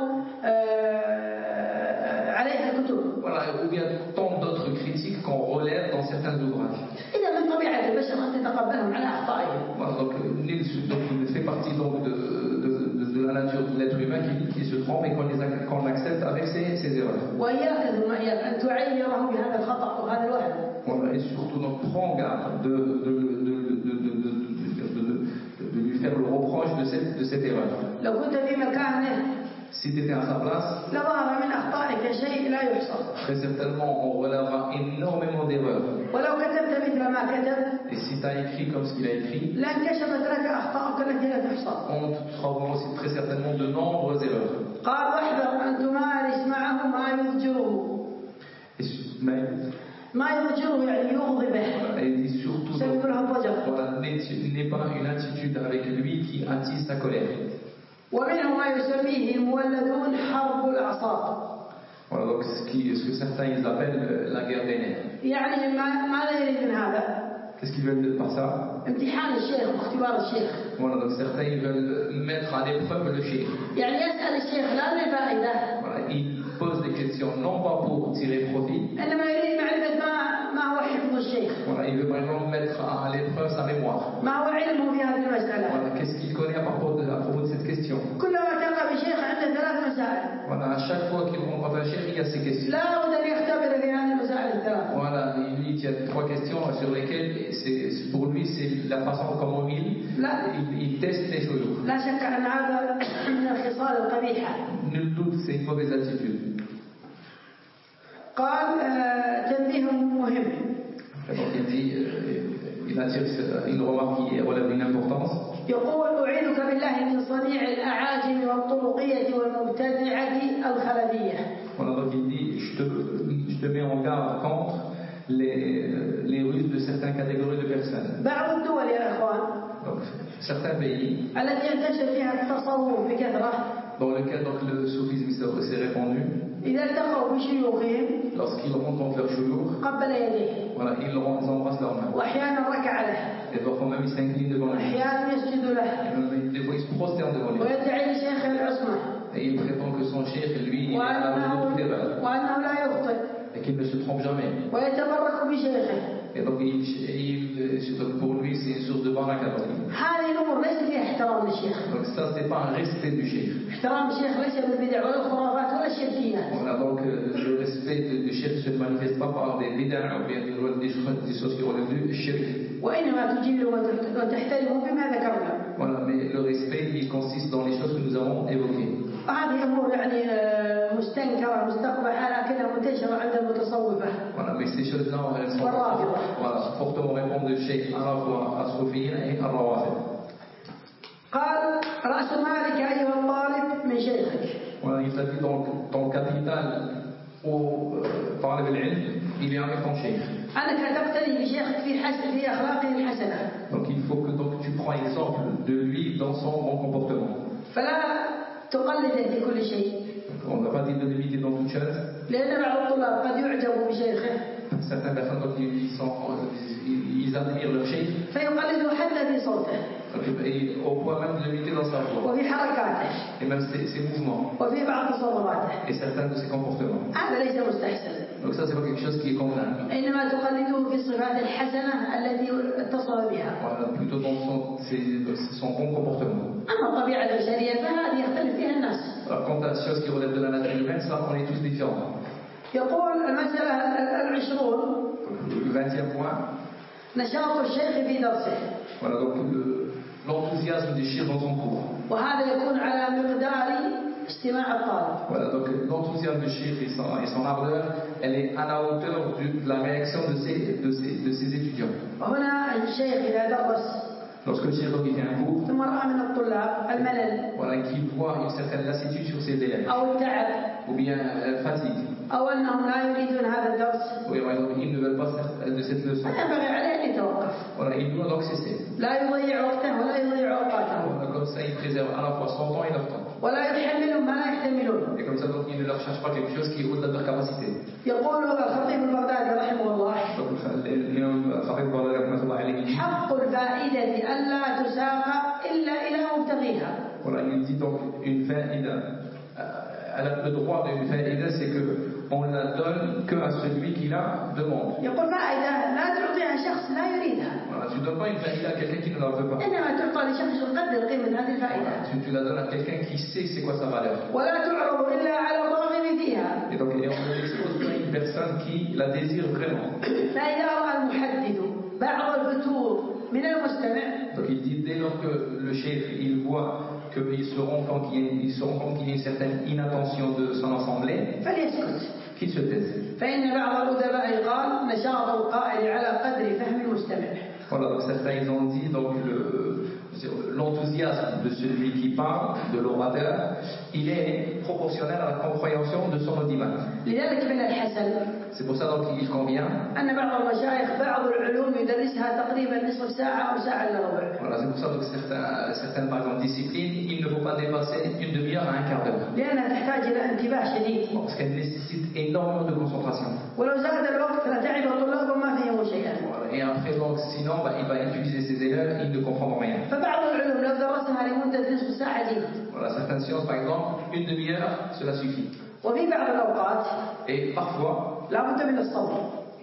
عليها الكتب. Voilà, ou bien tant d'autres critiques qu'on relève dans certains ouvrages. إذا من طبيعة البشر أن تتقبلهم على أخطائهم. Voilà, donc, nul, donc il fait partie donc de, de, de, de la nature de l'être humain qui, qui se trompe et qu'on, les, qu'on accepte avec ses, ses erreurs. وإياك ثم إياك أن تعيره بهذا الخطأ وهذا الوهم. Voilà, et surtout donc prends garde de, de, de, de, de, de, de, de lui faire le reproche de cette, de cette erreur. لو كنت في مكانه. Si tu étais à sa place, لظهر من أخطائك شيء لا يحصى. très certainement on relèvera énormément d'erreurs. ولو كتبت مثل ما كتب. Et si tu as écrit comme ce qu'il a écrit, لانكشفت لك أخطاءك التي لا تحصى. on trouvera aussi très certainement de nombreuses erreurs. قال واحذر أن تمارس معه ما يضجره. Mais, ما يضجره يعني يغضبه. elle dit surtout, سبب له الضجر. voilà, n'aie pas une attitude avec lui qui attise sa colère. ومنه ما يسميه المولدون حرب الأعصاب. Voilà donc ce, qui, ce que certains ils appellent la guerre des nerfs. يعني ما ماذا يريد من هذا؟ Qu'est-ce qu'ils veulent dire par ça? امتحان الشيخ واختبار الشيخ. Voilà donc certains ils veulent mettre à l'épreuve le cheikh. يعني يسأل الشيخ لا للفائدة. Voilà, ils posent des questions non pas pour tirer profit. إنما يريد معرفة ما ما هو حفظ الشيخ. Voilà, il veut par exemple mettre à l'épreuve sa mémoire. ما هو علمه في هذه المسألة؟ Voilà, qu'est-ce qu'il connaît à propos de, à propos de cette question? كلما التقى بشيخ عنده ثلاث مسائل. Voilà, à chaque fois qu'il rencontre un cheikh, il y a ces questions. لا بد أن يختبر في هذه المسائل الثلاث. Voilà, il dit qu'il y a trois questions sur lesquelles, c'est, pour lui, c'est la façon comment il, il, il teste les choses. لا شك أن هذا من الخصال القبيحة. Nul doute, c'est une mauvaise attitude. قال تنبيه مهم. Donc il dit, il attire une remarque qui relève d'une importance. يقول أعيذك بالله من صنيع الأعاجم والطرقية والمبتدعة الخلدية. Voilà, donc il dit, je te, je te mets en garde contre les, les ruses de certaines catégories de personnes. بعض الدول يا إخوان. Donc certains pays. التي ينتشر فيها التصوف بكثرة. Dans lequel donc le soufisme s'est répandu. إذا التقوا بشيوخهم. Lorsqu'ils rencontrent leur shuyukh. قبل يديه. Voilà, ils embrassent leurs mains. وأحيانا ركع له. Et parfois même ils s'inclinent devant lui. أحيانا يسجد له. Des fois ils se prosternent devant lui. ويدعي لشيخ العصمة. Et il prétend que son cheikh, lui, il est à la bonne de وأنه لا يخطئ. Et qu'il ne se trompe jamais. ويتبرك بشيخه. Et donc, il, il, pour lui, c'est une source de baraka. هذه الأمور ليس فيها احترام للشيخ. Donc ça, c'est pas un respect du cheikh. احترام الشيخ ليس بالبدع ولا الخرافات ولا الشركيات. Voilà, donc le respect du cheikh ne se manifeste pas par des bid'a ou bien des, des choses qui relèvent du shirk. وإنما تجيله وتحترمه بما ذكرنا. Voilà, mais le respect, il consiste dans les choses que nous avons évoquées. هذه أمور يعني مستنكرة مستقبحة لكنها منتشرة عند المتصوفة. Voilà, mais ces choses-là, elles sont voilà, fortement répandues chez à la fois As-Soufiyyin et Ar-Rawafid. قال رأس مالك أيها الطالب من شيخك. Voilà, il t'a dit donc ton capital au طالب العلم, il est avec ton cheikh. أنك تقتدي بشيخك في حسن في أخلاقه الحسنة. Donc il faut que donc tu prends exemple de lui dans son bon comportement. فلا تقلد في كل شيء. On ne va pas dire de l'imiter dans toute chose. لأن بعض الطلاب قد يعجبوا بشيخه. Certaines personnes donc ils sont ils admirent leur cheikh. فيقلدوا حتى في صوته. Et au point même de l'imiter dans sa voix. وفي حركاته. Et même ses, ses mouvements. وفي بعض تصرفاته. Et certains de ses comportements. هذا ليس مستحسن. Donc ça c'est pas quelque chose qui est convenable. إنما تقلده في الصفات الحسنة التي اتصف بها. Voilà, plutôt dans son, ses, son bon comportement. أما الطبيعة البشرية فهذه يختلف فيها الناس. Alors quant à la chose qui relève de la nature humaine, ça on est tous différents. يقول المسألة العشرون. Le vingtième point. نشاط الشيخ في درسه. Voilà donc le, l'enthousiasme du cheikh dans son cours. وهذا يكون على مقدار استماع الطالب. Voilà donc l'enthousiasme du cheikh et son, et son ardeur, elle est à la hauteur du, de la réaction de ses, de ses, de ses étudiants. وهنا الشيخ إذا درس. Lorsque le cheikh il fait un cours. ثم رأى من الطلاب الملل. Voilà qu'il voit une certaine lassitude sur ses élèves. أو التعب. Ou bien euh, fatigue. أو أنهم لا يريدون هذا الدرس. Oui, par exemple, ils ne veulent pas de cette leçon. فينبغي عليه أن يتوقف. Voilà, il doit donc cesser. لا يضيع وقته ولا يضيع أوقاته. Voilà, comme ça, il préserve à la fois son temps et leur temps. ولا يحملهم ما لا يحتملون. Et comme ça, donc, il ne leur cherche pas quelque chose qui est au-delà de leur capacité. يقول الخطيب البغدادي رحمه الله. حق الفائدة ألا تساق إلا إلى مبتغيها. Voilà, il dit donc une faïda. Le droit d'une faïda, c'est que on la donne que à celui qui la demande. يقول فائدة لا تعطيها شخص لا يريدها. Voilà, tu ne donnes pas une faïda à quelqu'un qui ne la veut pas. إنما تعطى لشخص يقدر قيمة هذه الفائدة. Tu, tu la donnes à quelqu'un qui sait c'est quoi sa valeur. ولا تعرض إلا على الراغب فيها. Et donc, et on ne l'expose pas à une personne qui la désire vraiment. فإذا رأى المحدث بعض الفتور من المستمع. Donc il dit dès lors que le cheikh il voit qu'ils se rend compte qu'il y a, ils se rend compte qu'il y a une certaine inattention de son assemblée, qu'il se taise. فإن بعض الأدباء قال نشاط القائل على قدر فهم المستمع. Voilà, donc certains ils ont dit donc le, l'enthousiasme de celui qui parle, de l'orateur, il est proportionnel à la compréhension de son audimat. لذلك من الحسن. C'est pour ça donc il convient. أن بعض المشايخ بعض العلوم يدرسها تقريبا نصف ساعة أو ساعة إلا ربع. Voilà, c'est pour ça donc certains, certaines par exemple disciplines, il ne faut pas dépasser une demi-heure à un quart d'heure. لأنها تحتاج إلى انتباه شديد. Parce qu'elle nécessite énormément de concentration. ولو زاد الوقت لتعب الطلاب وما فهموا شيئا. Voilà. Et après donc sinon bah, il va utiliser ses élèves, ils ne comprendront rien. فبعض العلوم لو درسها لمدة نصف ساعة جيد. Voilà, certaines sciences par exemple, une demi-heure, cela suffit. وفي بعض الأوقات. Et parfois, لا بد من الصبر.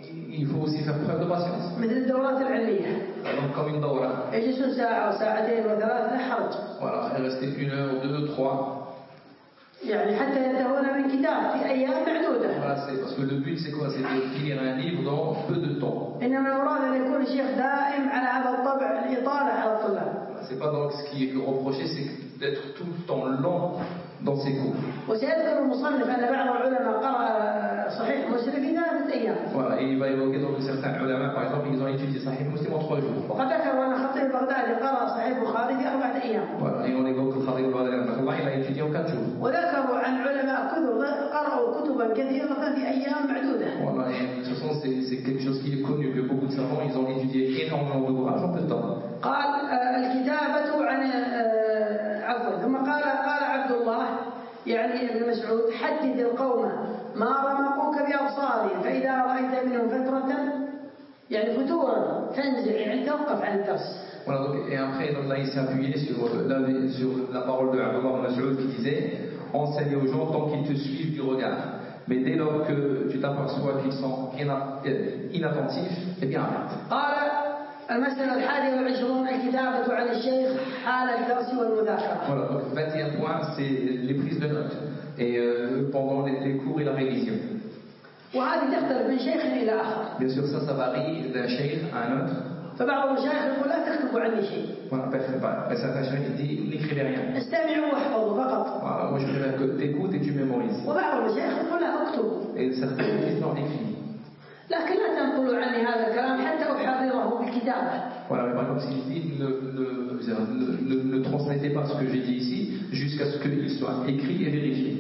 il faut aussi faire preuve de patience. مثل الدورات العلمية. Donc comme une daura. يجلسون ساعة وساعتين وثلاث لا حرج. Voilà, et rester une heure, deux, trois. يعني حتى ينتهون من كتاب في أيام معدودة. Voilà, c'est parce que le but c'est quoi? C'est de finir un livre dans peu de temps. إنما المراد أن يكون الشيخ دائم على هذا الطبع الإطالة على الطلاب. C'est pas donc ce qui est reproché, c'est d'être tout le temps long dans ses cours. وسيذكر المصنف أن بعض العلماء قرأ صحيح مسلم في ثلاثة أيام. Voilà, et il va évoquer donc certains ulama, par exemple, ils ont étudié Sahih Muslim en trois jours. وقد ذكر أن الخطيب البغدادي قرأ صحيح البخاري في أربعة أيام. Voilà, et on évoque le Khatib al-Baghdadi, il a étudié en quatre jours. وذكروا عن علماء كثر قرأوا كتبا كثيرة في أيام معدودة. Voilà, et de toute façon, c'est, c'est quelque chose qui est connu, que beaucoup de savants, ils ont étudié énormément d'ouvrages en peu de temps. قال الكتابة عن عفوا ثم قال قال عبد الله يعني ابن مسعود حدث القوم ما رمقوك بأبصارهم فإذا رأيت منهم فترة يعني فتورا فانزع يعني توقف عن الدرس. Voilà, donc, et après, donc, là, il s'est appuyé sur la, sur la parole de Abdullah ibn Mas'ud qui disait enseigne aux gens tant qu'ils te suivent du regard. Mais dès lors que tu t'aperçois qu'ils sont inattentifs, eh bien arrête. قال المسألة الحادية والعشرون الكتابة عن الشيخ حال الدرس والمذاكرة. Voilà, donc vingt et un points, c'est les prises de notes et euh, pendant les, les cours et la révision. وهذه تختلف من شيخ إلى آخر. Bien sûr, ça, ça varie d'un cheikh à un autre. فبعض المشايخ يقول لا تكتبوا عني شيء. Voilà, pas. Certains cheikhs disent n'écrivez rien. استمعوا واحفظوا فقط. Voilà, moi je préfère que tu écoutes et tu mémorises. وبعض المشايخ يقول لا اكتبوا. Et certains disent non, écris. لكن لا تنقلوا عني هذا الكلام حتى أحرره بالكتابة. Voilà, mais par exemple, s'il dit ne, ne, ne, ne, ne transmettez pas ce que j'ai dit ici jusqu'à ce qu'il soit écrit et vérifié.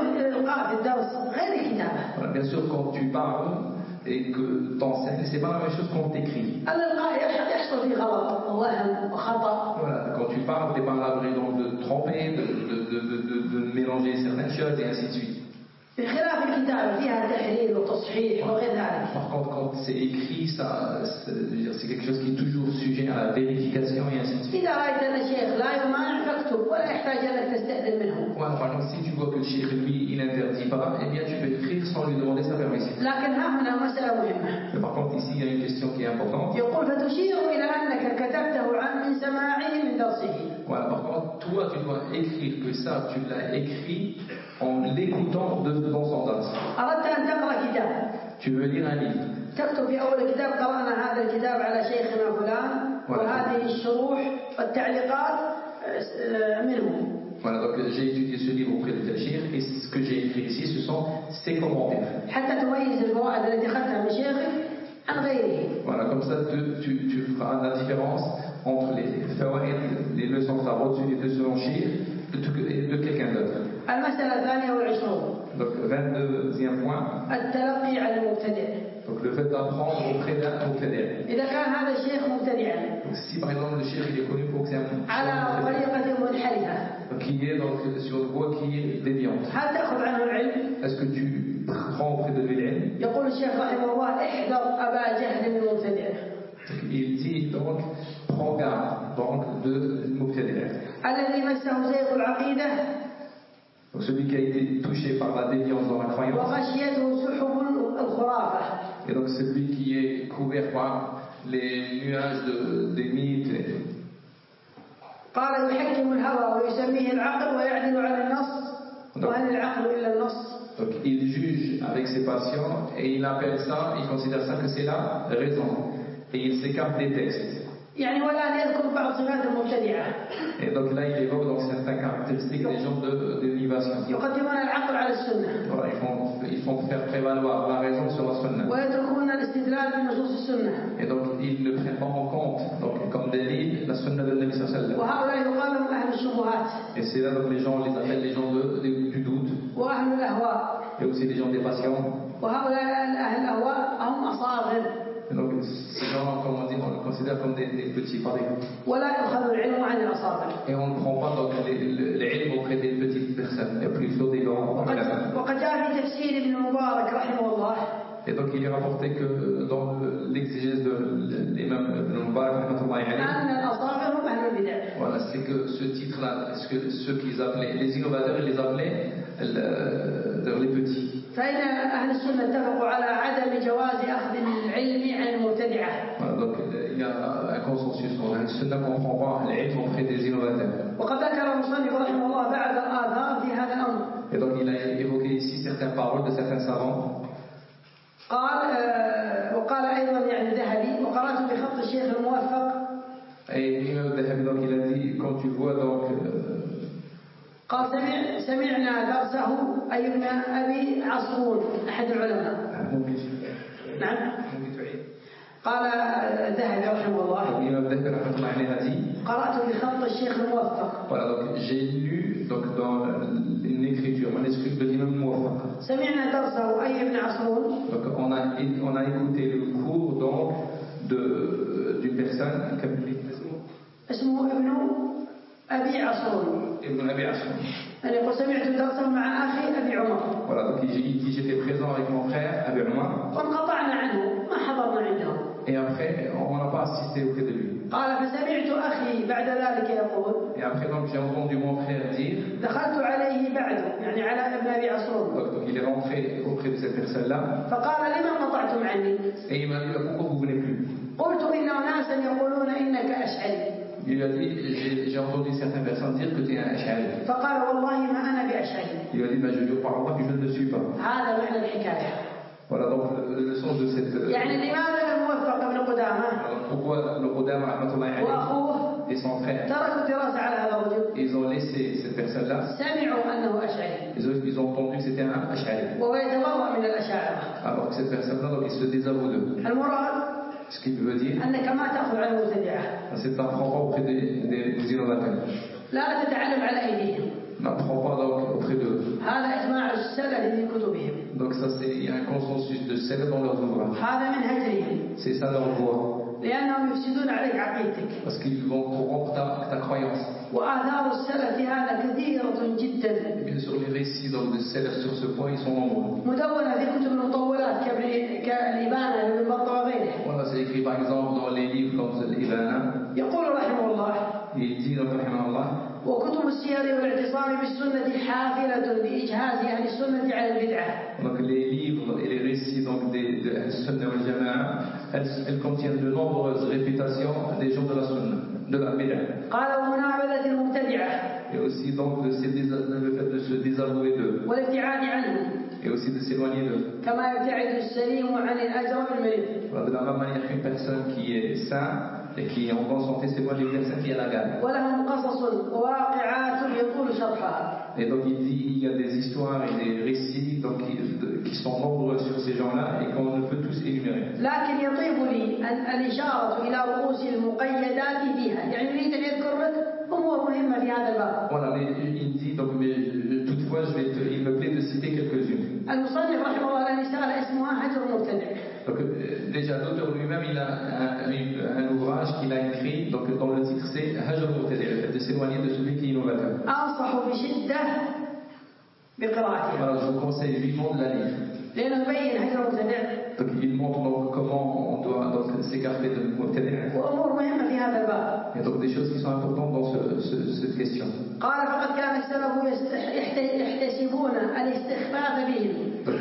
Voilà, bien sûr, quand tu parles et que tu enseignes, c'est pas la même chose qu'on t'écrit. Voilà, quand tu parles, tu n'es pas à l'abri donc de te tromper, de, de, de, de, de, de mélanger certaines choses et ainsi de suite. Par contre, quand c'est écrit, ça, c'est, c'est quelque chose qui est toujours sujet à la vérification et ainsi de suite. Voilà, par exemple, si tu vois que le cheikh, lui, il n'interdit pas, eh bien tu peux écrire sans lui demander sa permission. Mais par contre, ici, il y a une question qui est importante. Voilà, par contre, toi, tu dois écrire que ça, tu l'as écrit en l'écoutant de, dans son date. Tu veux lire un livre. تكتب في أول الكتاب قرأنا هذا الكتاب على شيخنا فلان وهذه الشروح والتعليقات منه. Voilà, donc j'ai étudié ce livre auprès de tel cheikh et ce que j'ai écrit ici, ce sont ses commentaires. حتى تميز الفوائد التي أخذتها من شيخك عن غيره. Voilà, comme ça tu, tu, tu feras la différence entre les fawaïd, les leçons que tu as reçues de selon cheikh et de quelqu'un d'autre. المسألة الثانية والعشرون. Donc vingt-deuxième point. التلقي على المبتدئ. Donc le fait d'apprendre auprès d'un mubtadi'. إذا كان هذا الشيخ مبتدئا. Donc si par exemple le cheikh il est connu pour que c'est un على طريقة منحرفة. Donc qui est donc sur une voie qui est déviante. هل تأخذ عنه العلم؟ Est-ce que tu prends auprès de lui l'ilm? يقول الشيخ رحمه الله احذر أبا جهل المبتدئ. Il dit donc prends garde donc de mubtadi'. الذي مسه زيغ العقيدة. Donc celui qui a été touché par la déviance dans la croyance. وغشيته سحب الخرافة. Et donc celui qui est couvert par les nuages de, des mythes. قال يحكم الهوى ويسميه العقل ويعدل على النص وهل العقل إلا النص. Donc il juge avec ses patients et il appelle ça, il considère ça que c'est la raison et il s'écarte des textes. يعني ولا يذكر بعض صفات المبتدعة. Et donc là il évoque donc certaines caractéristiques des gens de, de l'innovation. يقدمون العقل على السنة. Voilà, ils font ils font faire prévaloir la raison sur la sunna. ويتركون الاستدلال بنصوص السنة. Et donc ils ne prennent pas en compte donc comme dalil la sunna de Nabi sallallahu alayhi wa sallam. وهؤلاء يقال لهم أهل الشبهات. Et c'est là donc les gens on les appelle les gens de, de, du doute. وأهل الأهواء. Et aussi les gens des passions. وهؤلاء أهل الأهواء هم أصاغر. Et donc ces gens comme on dit on les considère comme des, des petits pareils. ولا يؤخذ العلم عن الأصاغر. Et on ne prend pas donc l'ilm auprès des petites personnes, mais plutôt des grands. وقد جاء في تفسير ابن المبارك رحمه الله. Et donc il est rapporté que dans l'exégèse de l'imam Ibn Mubarak, voilà, c'est que ce titre-là, ce que ceux qu'ils appelaient les innovateurs, ils les appelaient le, les petits. فإن أهل السنة اتفقوا على عدم جواز أخذ العلم عن المبتدعة. Donc il y a un consensus. Ahl Sunna ne comprend pas l'ilm auprès des innovateurs. وقد ذكر المصنف رحمه الله بعض الآثار في هذا الأمر. Et donc il a évoqué ici certaines paroles de certains savants. قال وقال أيضا يعني ذهبي وقرأت بخط الشيخ الموفق. Et Imam Dhahabi donc il a dit quand tu vois donc قال سمع سمعنا درسه أي ابن أبي عصرون أحد العلماء. نعم. قال الذهبي رحمه الله. Imam Dhahabi رحمه الله عليه a dit. قرأت بخط الشيخ الموفق. Voilà donc j'ai lu donc dans une écriture manuscrite de l'imam Muwaffaq. سمعنا درسه أي ابن عصرون. Donc on a on a écouté le cours donc de d'une personne qui اسمه ابن أبي عصرون. ابن أبي عصرون. أنا يقول سمعت درسه مع أخي أبي عمر. Voilà donc il dit j'étais présent avec mon frère Abi Umar. وانقطعنا عنه ما حضرنا عنده. Et après on n'a pas assisté auprès de lui. قال فسمعت أخي بعد ذلك يقول. Et après donc j'ai entendu mon frère dire. دخلت عليه بعد يعني على ابن أبي عصرون. Donc, donc il est rentré auprès de cette personne là. فقال لما قطعتم عني. Et il m'a dit pourquoi vous venez plus. قلت إن أناسا يقولون إنك أشعري. Il lui a dit j'ai, j'ai entendu certaines personnes dire que tu es un ash'ari. فقال والله ما أنا بأشعري. Il lui a dit bah, je jure par Allah que je ne le suis pas. هذا معنى الحكاية. Voilà donc le, le sens de cette. يعني لماذا الموفق ابن قدامة. Pourquoi le Qudama rahmatullahi alayhi وأخوه et son frère. تركوا الدراسة على هذا الرجل. Ils ont laissé cette personne là. سمعوا أنه أشعري. Ils ont, ils ont entendu que c'était un ash'ari. وهو يتبرأ من الأشاعرة. Alors que cette personne là donc il se désavoue d'eux. المراد. Ce qu'il veut dire. أنك ما تأخذ على المبتدعة. C'est n'apprends pas auprès des, des, des innovateurs. لا تتعلم على أيديهم. N'apprends pas donc auprès d'eux. هذا إجماع السلف في كتبهم. Donc ça c'est il y a un consensus de celles dans leurs ouvrages. هذا منهجهم. C'est ça leur voie. لأنهم يفسدون عليك عقيدتك. Parce qu'ils vont corrompre ta, ta croyance. وآثار السلف في هذا كثيرة جدا. Et bien sûr les récits donc de celles sur ce point ils sont nombreux. مدونة في كتب المطولات كالإبانة لابن بطة وغيره. Voilà c'est écrit par exemple dans les livres comme l'Ibana. يقول رحمه الله. Il dit رحمه الله. وكتب السير والاعتصام بالسنة حافلة بإجهاز أهل السنة على البدعة. Donc les livres et les récits donc des de Al-Sunnah wal Jama'a, elles, elles contiennent de nombreuses réputations des gens de la Sunna, de la Bid'ah. قال ومنابذة المبتدعة. Et aussi donc de se le fait de se désavouer d'eux. والابتعاد عنهم. Et aussi de s'éloigner d'eux. كما يبتعد السليم عن الأجرب المريض. De la même manière qu'une personne qui est sain et qui est en bonne santé s'éloigne d'une personne qui est à la gare. ولهم قصص وواقعات يطول شرحها. Et donc il dit il y a des histoires et des récits donc, qui, qui sont nombreux sur ces gens-là et qu'on ne peut tous énumérer. لكن يطيب لي الإشارة إلى رؤوس المقيدات فيها. يعني يريد أن يذكر لك أمور مهمة في هذا الباب. Voilà, mais il dit donc mais toutefois je vais te, il me plaît de citer quelques-unes. المصنف رحمه الله له رسالة اسمها هجر المبتدع. Donc déjà l'auteur lui-même il a un, un, un ouvrage qu'il a écrit donc dans le titre c'est Hajr al-Mubtadi', le fait de s'éloigner de celui qui est innovateur. أنصح بشدة بقراءتها. Voilà, je vous conseille vivement de la lire. لأنه يبين هجر المبتدع. Donc il montre donc comment on doit donc s'écarter de Mubtadi'. وأمور مهمة في هذا الباب. Il y a donc des choses qui sont importantes dans ce, ce, cette question. قال فقد كان السلف يحتسبون الاستخفاف بهم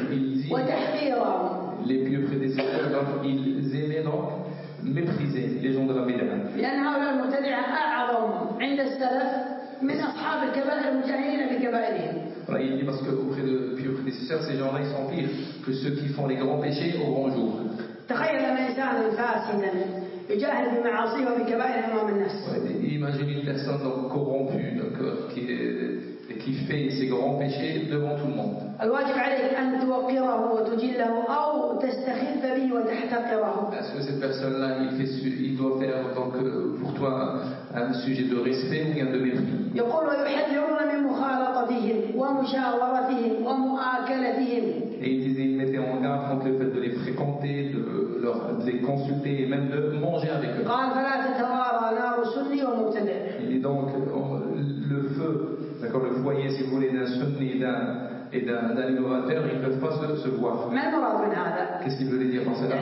وتحقيرهم. Les pieux prédécesseurs, donc, ils aimaient donc mépriser les gens de la Bid'ah. لأن هؤلاء المبتدعة أعظم عند السلف من أصحاب الكبائر المجاهرين بكبائرهم. Voilà, il dit parce qu'auprès de pieux prédécesseurs, ces gens-là ils sont pires que ceux qui font les grands péchés au grand jour. تخيل أن إنسانا فاسدا يجاهر بمعاصيه وبكبائر أمام الناس. Imagine une personne donc corrompue donc, qui, qui fait ses grands péchés devant tout le monde. الواجب عليك أن توقره وتجله أو تستخف به وتحتقره. Est-ce que cette personne-là, il, fait, il doit faire donc, pour toi un sujet de respect ou bien de mépris? يقول ويحذرون من مخالطتهم ومشاورتهم ومؤاكلتهم. Et il disait, il mettait en garde contre le fait de les fréquenter, de, leur, de les consulter et même de manger avec eux. قال فلا تتوارى نار سني ومبتدع. Il dit donc le feu, d'accord, le foyer si vous voulez d'un sunni et d'un et d'un, d'un innovateur, ils ne peuvent pas se, se voir. Qu'est-ce qu'il veut dire par cela?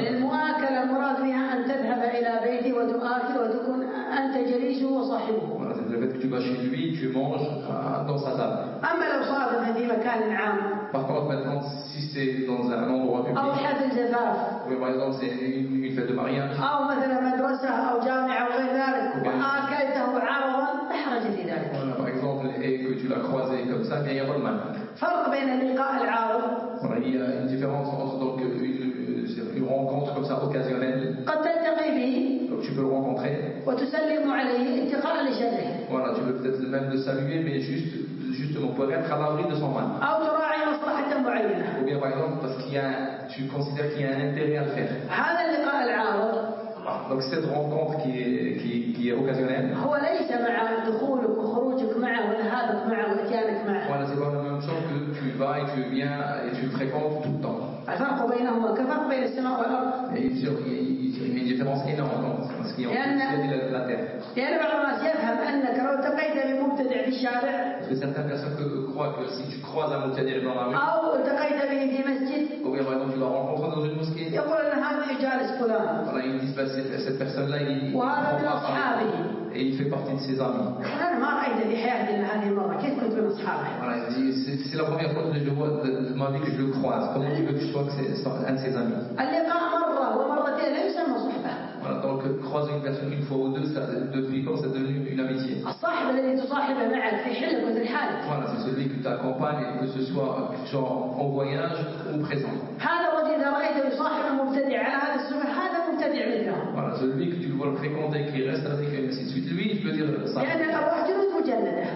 Voilà, c'est le fait que tu vas chez lui, tu manges dans sa table. Par contre, maintenant, si c'est dans un endroit public, أو حفل زفاف ou par exemple c'est une, une fête de mariage, أو مثلا مدرسة أو جامعة أو غير ذلك وآكلته عرضا لا حرج في ذلك. voilà, par exemple, et que tu l'as croisé comme ça, bien, il n'y a pas de mal. فرق بين اللقاء العارض Voilà, il y a une différence entre donc, une, une rencontre comme ça occasionnelle, قد تلتقي به donc tu peux le rencontrer, وتسلم عليه انتقاء لشره voilà, tu peux peut-être même le saluer, mais juste, justement pour être à l'abri de son mal. أو تراعي مصلحة معينة. Ou bien par exemple parce qu'il y a, tu considères qu'il y a un intérêt à le faire. هذا اللقاء العارض Donc cette rencontre qui est, qui, qui est occasionnelle, هو ليس مع دخولك وخروجك معه وذهابك معه واتيانك معه. voilà, c'est pas la même chose que tu vas et tu viens et tu le fréquentes tout le temps. الفرق بينهما كفرق بين السماء والأرض. Et il y a une différence énorme dans ce qui est de la terre. لأن بعض الناس يفهم أنك لو التقيت بمبتدع في الشارع Parce que certaines personnes croient que si tu croises un mubtadi' dans la rue, أو التقيت به في مسجد ou bien par exemple tu la rencontres dans une mosquée, يقول أن هذا يجالس فلان voilà, ils disent bah, cette, cette personne-là, il, il وهذا prend من part أصحابه. et il fait partie de ses amis. أنا ما رأيت في حياتي إلا هذه المرة كيف كنت من أصحابه. Voilà, il dit, c'est, c'est la première fois que je le vois de, de ma vie que je le croise. Comment tu veux que je sois que c'est un de ses amis? اللقاء مرة ومرتين لا يسمى صحبة. Voilà, donc croiser une personne une fois ou deux, ça, depuis quand c'est devenu une amitié? الصاحب الذي تصاحبه معك في حلك وفي الحالك. Voilà, c'est celui que tu accompagnes, que ce soit genre en voyage ou présent. هذا الرجل إذا رأيته يصاحب المبتدع على هذا السبب هذا مبتدع مثله. Voilà, celui que tu vois le fréquenter, qui reste avec lui, ainsi de suite. Lui, je peux dire ça. لأن الأرواح جنود مجندة.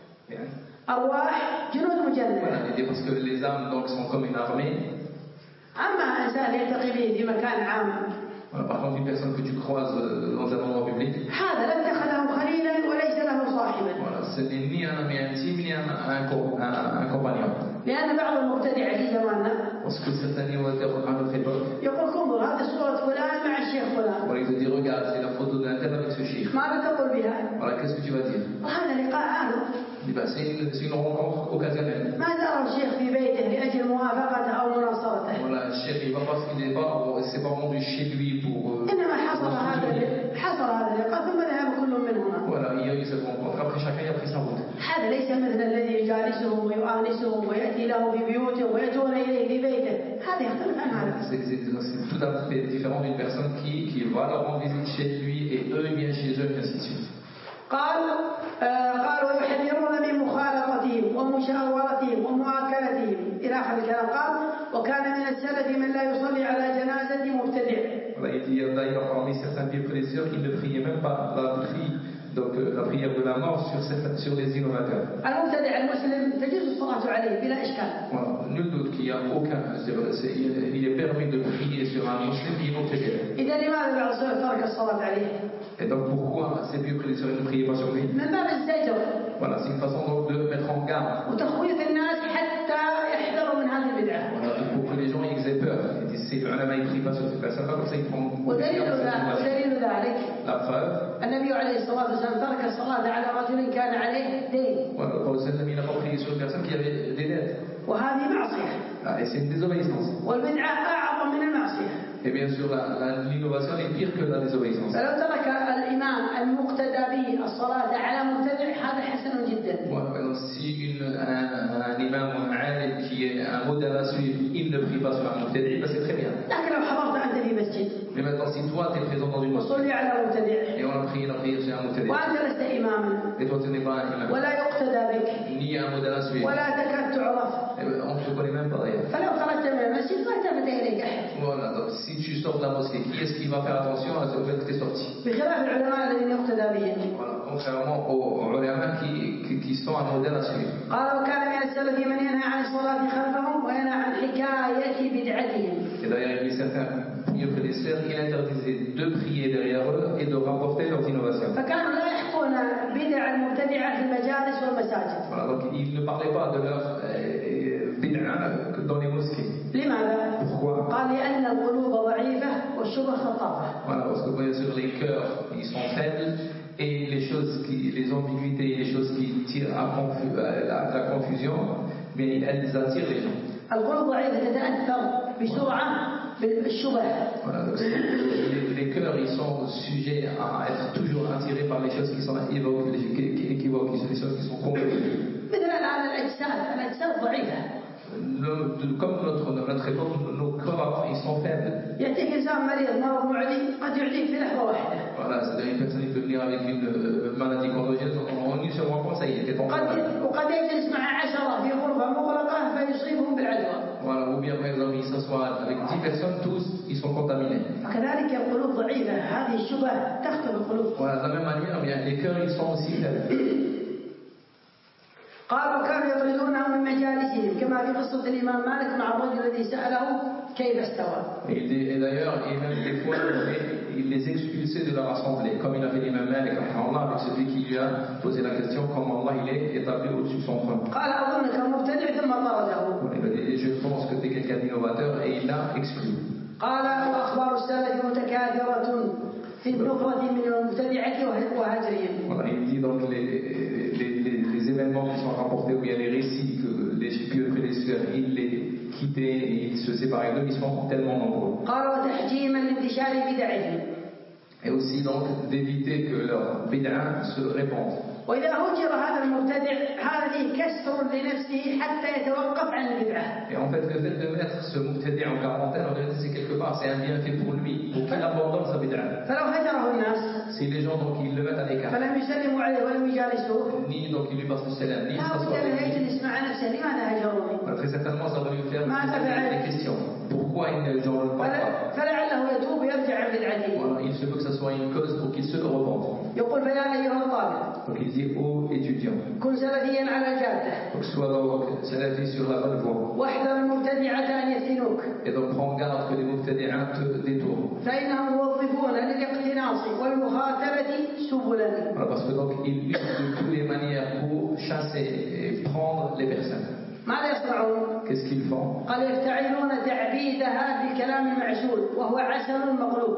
أرواح جنود مجندة. Voilà, il dit parce que les âmes donc sont comme une armée. أما إنسان يلتقي به في مكان عام. Voilà, par contre, une personne que tu croises dans un endroit public, هذا لا اتخذه خليلا وليس له صاحبا. voilà, ce n'est ni un ami intime ni un, un, un, un compagnon. لأن بعض المبتدع في زماننا Parce que certains animateurs à notre époque, يقول انظر هذه صورة فلان مع الشيخ فلان. voilà, ils te disent regarde, c'est la photo d'un tel avec ce chiffre. ماذا تقول بها؟ Voilà, qu'est-ce que tu vas dire? وهذا لقاء عارض. Il dit, bah, c'est, une, c'est une rencontre occasionnelle. ما زار الشيخ في بيته لأجل موافقته أو مناصرته. Voilà, le chef, il va pas, il n'est pas, c'est pas rendu chez lui pour. Euh, إنما حصل هذا حصل هذا اللقاء ثم ذهب كل منهما. Voilà, il y a eu cette rencontre. Après chacun il a pris sa route. هذا ليس مثل الذي يجالسهم ويؤانسهم ويأتي له في بيوتهم ويأتون إليه في بيته. هذا يختلف عن هذا. C'est, c'est, c'est tout à fait différent d'une personne qui, qui va leur rendre visite chez lui et eux ils viennent chez eux et ainsi de suite. قال آه قال ويحذرون من مخالطتهم ومشاورتهم ومؤاكلتهم إلى آخر الكلام. قال وكان من السلف من لا يصلي على جنازة مبتدع. Voilà, il dit d'ailleurs parmi certains vieux prédécesseurs qui ne priaient même pas la prière, donc la prière de la mort sur, cette, sur les innovateurs. المبتدع المسلم تجوز الصلاة عليه بلا إشكال. Voilà, nul doute qu'il n'y a aucun, c'est vrai, c'est, il est permis de prier sur un musulman qui est mubtadi'. إذا لماذا بعض السلف ترك الصلاة عليه؟ Et donc pourquoi ces vieux prédécesseurs ne priaient pas sur lui? من باب الزجر. Voilà, c'est une façon donc de mettre en garde. وتخويف الناس حتى يحذروا من هذه البدعة. Voilà, pour que les gens ils aient peur. Ils disent c'est le ulama il prie pas sur cette personne-là, comme ça ils prennent. ودليل ذلك La preuve. النبي عليه الصلاة والسلام ترك الصلاة على رجل كان عليه دين. Voilà, le prophète il n'a pas prié sur une personne qui avait des dettes. وهذه معصية. Ah, et c'est une désobéissance. والبدعة أعظم من المعصية. Et bien sûr, la, la, l'innovation est pire que la désobéissance. فلو ترك الإمام المقتدى به الصلاة على مبتدع هذا حسن جدا. Voilà, donc si une, un, un imam ou un alim qui est un modèle à suivre, il ne prie pas sur un mubtadi', ben c'est très bien. لكن لو حضرت أنت في مسجد. Mais maintenant, si toi tu es présent dans une mosquée وصلي على مبتدع. et on a prié la prière sur un mubtadi', وأنت لست إماما. et toi tu n'es pas un imam. ولا يقتدى بك. Ni un modèle à suivre. ولا تكاد تعرف. Eh ben, on ne te connaît même pas d'ailleurs. فلو خرجت من المسجد ما التفت إليك أحد. Voilà, donc si tu sors de la mosquée, qui est-ce qui va faire attention à ce fait que tu es sorti? بخلاف العلماء الذين يقتدى بهم. Voilà, contrairement aux ulama qui, qui, qui sont un modèle à suivre. قال وكان من السلف من ينهى عن الصلاة خلفهم وينهى عن حكاية بدعتهم. Et d'ailleurs, il y a certains mieux prédécesseurs qui interdisaient de prier derrière eux et de rapporter leurs innovations. فكانوا لا يحكون بدع المبتدعة في المجالس والمساجد. Voilà, donc ils ne parlaient pas de leur euh, bid'a dans les mosquées. لماذا؟ Pourquoi? قال لأن القلوب ضعيفة والشبه خطابة. Voilà, parce que bien sûr les cœurs ils sont faibles et les choses qui, les ambiguïtés, les choses qui tirent à, confu, à, la, à la confusion, bien elles attirent les gens. القلوب ضعيفة تتأثر بسرعة بالشبه. Voilà, donc les, les cœurs ils sont sujets à être toujours attirés par les choses qui sont équivoques, les, qui, qui, équivoques, les choses qui sont confuses. مثل الآن الأجساد، الأجساد ضعيفة. le- de- comme notre, notre époque, nos corps, ils sont faibles. يأتيك إنسان مريض مرض معدي قد يعديك في لحظة واحدة. Voilà, c'est-à-dire une personne qui peut venir avec une euh, maladie congénitale, en une seule rencontre, ça y est, t'es tombé malade. قد وقد يجلس مع عشرة في غرفة مغلقة فيصيبهم بالعدوى. Voilà, ou bien par exemple, ils s'assoient avec dix personnes, tous, ils sont contaminés. وكذلك القلوب ضعيفة، هذه الشبه تخطف القلوب. Voilà, de la même manière, bien, les cœurs, ils sont aussi faibles. قالوا كانوا يطردونهم من مجالسهم كما في قصة الإمام مالك مع الرجل الذي سأله كيف استوى. Et, des- et d'ailleurs, et même des fois, il les expulsait de leur assemblée, comme il a fait l'imam Malik avec celui qui lui a posé la question comment Allah il est établi au-dessus de son trône. قال أظنك مبتدع ثم طرده. Il a dit, je pense que tu es quelqu'un d'innovateur et il l'a exclu. قال وأخبار السلف متكاثرة في النفرة من المبتدعة وهجرهم. Voilà, il dit donc les, les, les, les événements qui sont rapportés ou bien les récits que les pieux prédécesseurs ils les quittaient et ils se séparaient d'eux, ils sont tellement nombreux. قال وتحجيما لانتشار بدعهم. Et aussi donc d'éviter que leur bid'a se répande. وإذا هجر هذا المبتدع هذه كسر لنفسه حتى يتوقف عن البدعة. Et en fait, le fait de mettre ce mubtadi' en quarantaine, en réalité, c'est quelque part, c'est un bienfait pour lui, pour qu'il abandonne sa bid'a. فلو هجره الناس Si les gens donc ils le mettent à l'écart, فلم يسلموا عليه ولم يجالسوه ni donc ils lui passent le salam, ni il لا بد s'assoit أن avec lui. يجلس مع نفسه لماذا هجروني؟ Très certainement, ça va lui faire ما تفعل. des questions. Pourquoi il ne genre pas فل- فلعله يتوب ويرجع عن بدعته. Voilà, il se peut que ça soit une cause pour qu'il se repente. يقول فيا أيها الطالب Donc il dit aux étudiants, كن سلفيا على الجادة donc sois donc salafi sur la bonne voie. واحذر المبتدعة أن يفتنوك Et donc prends garde que les mubtadi'ins te détournent. فإنهم موظفون للاقتناص والمخاطرة سبلا. Voilà, parce que donc ils usent de toutes les manières pour chasser et prendre les personnes. ماذا يصنعون؟ Qu'est-ce qu'ils font? قال يفتعلون تعبيدها بالكلام المعسول وهو عسل مقلوب.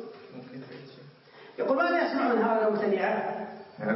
يقول ماذا يصنعون هؤلاء المبتدعة؟ Hein?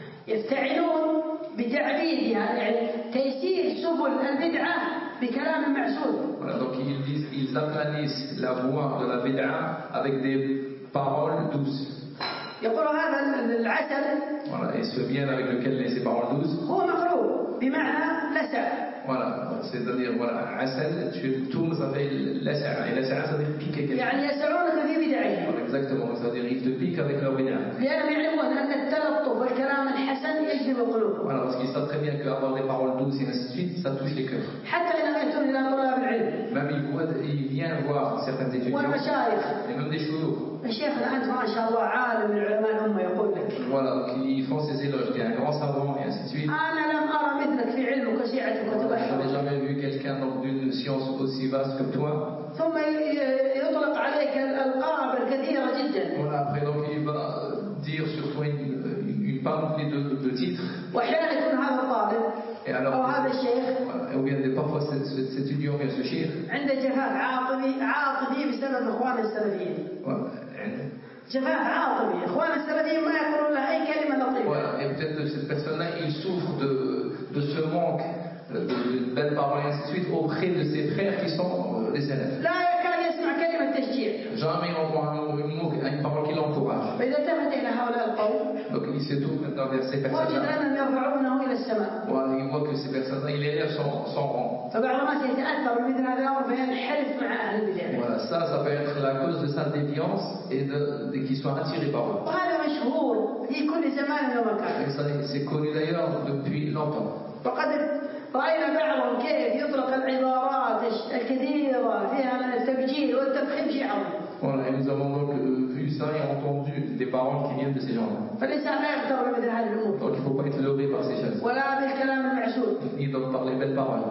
يفتعلون بتعبيدها يعني تيسير سبل البدعة بكلام معسول. Voilà, donc ils disent, ils aplanissent la voie de la bid'a avec des paroles douces. يقول هذا العسل Voilà, et ce bien avec lequel ces paroles douces, هو مقلوب بمعنى لسع. voilà, c'est-à-dire, voilà, asal, tu tournes, ça fait l'asa, et l'asa, ça veut dire piquer quelque chose. يعني يسعونك في بدعهم. Voilà, exactement, ça veut dire ils te piquent avec leur bid'a. لأنهم يعلمون أن التلطف والكلام الحسن يجذب القلوب. Voilà, parce qu'ils savent très bien qu'avoir des paroles douces et ainsi de suite, ça touche les cœurs. حتى إذا أتوا إلى طلاب العلم Même ils, voient, ils viennent voir certains étudiants, والمشايخ et même des choulots. شيخنا أنت ما شاء الله عالم من علماء الأمة يقول لك Voilà, qui font ces éloges, qui est un grand savant, et ainsi de suite. أنا لم أرى مثلك في علمك وسعة Je وتبحر. n'ai jamais vu quelqu'un donc, d'une science aussi vaste que toi. ثم ي- يطلق عليك الألقاب الكثيرة جدا. Voilà, après donc il va dire sur toi une, une, une panoplie de, de titres. وأحيانا يكون هذا الطالب Et alors, أو هذا الشيخ voilà, ou bien des- parfois cet, cet, cet étudiant, bien ce chir, عنده جفاف عاطفي عاطفي بسبب إخوان السلفيين. voilà, hein, جفاف عاطفي، إخوان السلفيين ما يقولون له أي كلمة لطيفة. voilà, et peut-être que cette personne-là, il souffre de, de ce manque de, de belles paroles et ainsi de suite auprès de ses frères qui sont euh, des élèves. لا يكاد يسمع كلمة تشجيع. Jamais il entend un mot, une, mot, une parole qui l'encourage. فإذا التفت إلى هؤلاء القوم Donc il se tourne maintenant vers ces وجد personnes-là. أنهم يرفعونه إلى السماء. Voilà, il voit que ces personnes-là, il élève son, son rang. فبعض الناس يتأثر بمثل هذا الأمر فينحرف مع أهل البدع. Voilà, ça, ça peut être la cause de sa déviance et de, de qu'il soit attiré par eux. وهذا مشهور في كل زمان ومكان. Et ça, c'est connu d'ailleurs depuis longtemps. وقد رأينا بعضهم كيف يطلق العبارات الكثيرة فيها من التبجيل والتفخيم شيء عظيم. Voilà, et nous avons donc euh, vu ça et entendu des paroles qui viennent de ces gens-là. فالإنسان لا يغتر بمثل هذه الأمور Donc il ne faut pas être leurré par ces choses. ولا بالكلام المعسول. Ni donc par les belles paroles.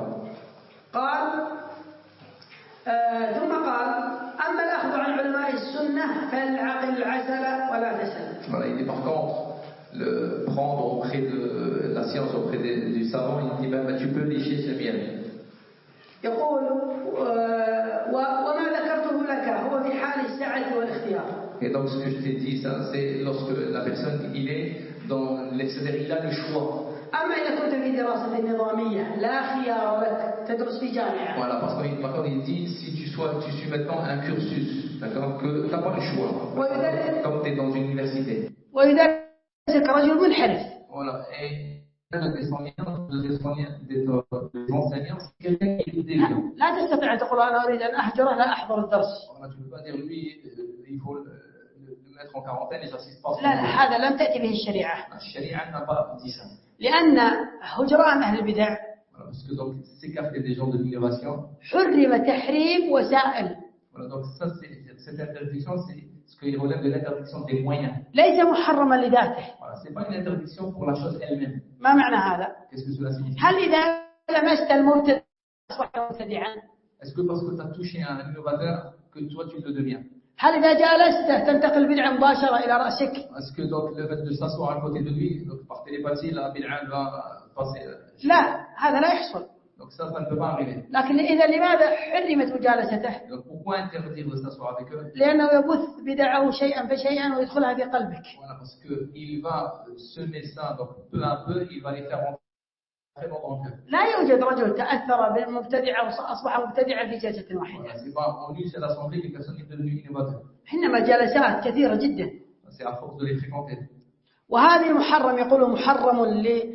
قال آه ثم قال أما الأخذ عن علماء السنة فالعقل العسل ولا تسل. Voilà, il dit par contre, le prendre auprès de la science, auprès des- du savant, il dit ben, ben, tu peux lécher ce miel. يقول آه وما ذكرته لك هو في حال السعة والاختيار. Et donc ce que je t'ai dit, ça, c'est lorsque la personne, il est dans, les- c'est-à-dire il a le choix. أما إذا كنت في دراسة نظامية لا خيار لك تدرس في جامعة. Voilà, parce que par contre, il dit si tu, sois, tu suis maintenant un cursus, d'accord, que tu n'as pas le choix, ويدرس comme tu es dans une université. ويدرسك رجل منحرف. Voilà, et des enseignants, c'est quelqu'un qui est déviant. لا تستطيع أن تقول أنا أريد أن أحجره لا أحضر الدرس. Tu ne peux pas dire lui, il faut le mettre en quarantaine et j'assiste pas. لا هذا لم تأتي به الشريعة. الشريعة n'a pas dit ça. لأن هجران أهل البدع. Parce que donc s'écarter des gens de l'innovation. حرم تحريم وسائل. Voilà, donc ça, c'est, cette interdiction, c'est ce qui relève de l'interdiction des moyens. ليس محرما لذاته. Voilà, c'est pas une interdiction pour la chose elle-même. ما معنى هذا؟ Qu'est-ce que cela signifie? هل إذا لمست المبتدع أصبحت مبتدعا؟ Est-ce que parce que tu as touché un innovateur que toi tu le deviens? هل إذا جالسته تنتقل البدعة مباشرة إلى رأسك؟ Est-ce que donc le fait de s'asseoir à côté de lui, donc par télépathie, la bid'a va passer? لا هذا لا يحصل. Donc ça, ça ne peut pas arriver. لكن إذا لماذا حرمت مجالسته؟ Donc pourquoi interdire de s'asseoir avec eux? لأنه يبث بدعه شيئا فشيئا ويدخلها في قلبك. Voilà, parce que il va semer ça, donc peu à peu, il va les faire rentrer dans ton cœur. لا يوجد رجل تأثر بالمبتدع وأصبح مبتدعا في جلسة واحدة. Voilà, c'est pas en une seule assemblée que personne n'est devenu innovateur. إنما جلسات كثيرة جدا. C'est à force de les fréquenter. وهذه محرم يقولوا محرم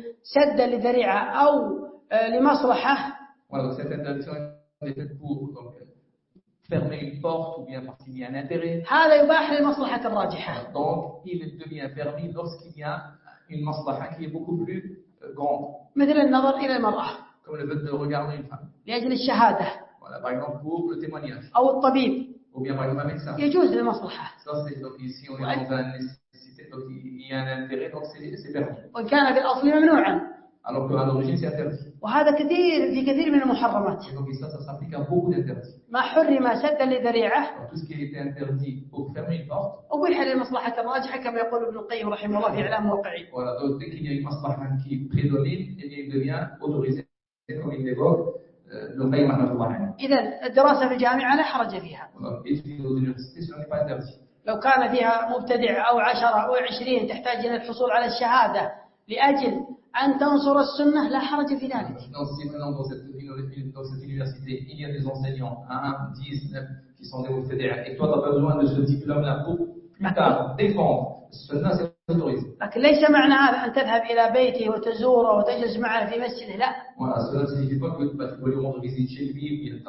لسد لذريعة أو لمصلحة. Voilà, donc cette interdiction est faite pour donc, fermer une porte ou bien parce qu'il y a un intérêt. هذا يباح للمصلحة الراجحة. Donc il devient permis lorsqu'il y a une maslaha qui est beaucoup plus euh, grande. مثل النظر إلى المرأة. Comme le fait de regarder une femme. لأجل الشهادة. Voilà, par exemple pour le témoignage. أو الطبيب. Ou bien par exemple un médecin. يجوز للمصلحة. Ça c'est donc ici on est dans un nécessité, donc il y a un intérêt, donc c'est, c'est permis. وإن كان في الأصل ممنوعا. Alors qu'à l'origine c'est interdit. وهذا كثير في كثير من المحرمات. Et donc ça, ça s'applique à beaucoup d'interdits. ما حرم سدا لذريعة. Tout ce qui a été interdit pour fermer une porte. أبيح للمصلحة الراجحة كما يقول ابن القيم رحمه الله في إعلام موقعي. Voilà, donc dès qu'il y a une maslaha qui prédomine, eh bien il devient autorisé, comme il l'évoque, le Qayyim rahmatullah alayhi. إذا الدراسة في الجامعة لا حرج فيها. Voilà, étudier aux universités, ce n'est pas interdit. لو كان فيها مبتدع أو عشرة أو عشرين تحتاج إلى الحصول على الشهادة لأجل أن تنصر السنة لا حرج في ذلك. Non, si maintenant dans cette, dans cette université, il y a des enseignants, un, dix, neuf, qui sont des mubtadi'a, et toi tu n'as pas besoin de ce diplôme-là pour plus tard défendre sunna, c'est autorisé. لكن ليس معنى هذا أن تذهب إلى بيته وتزوره وتجلس معه في مسجده لا. Voilà, cela ne signifie pas que bah, tu vas lui rendre visite chez lui, puis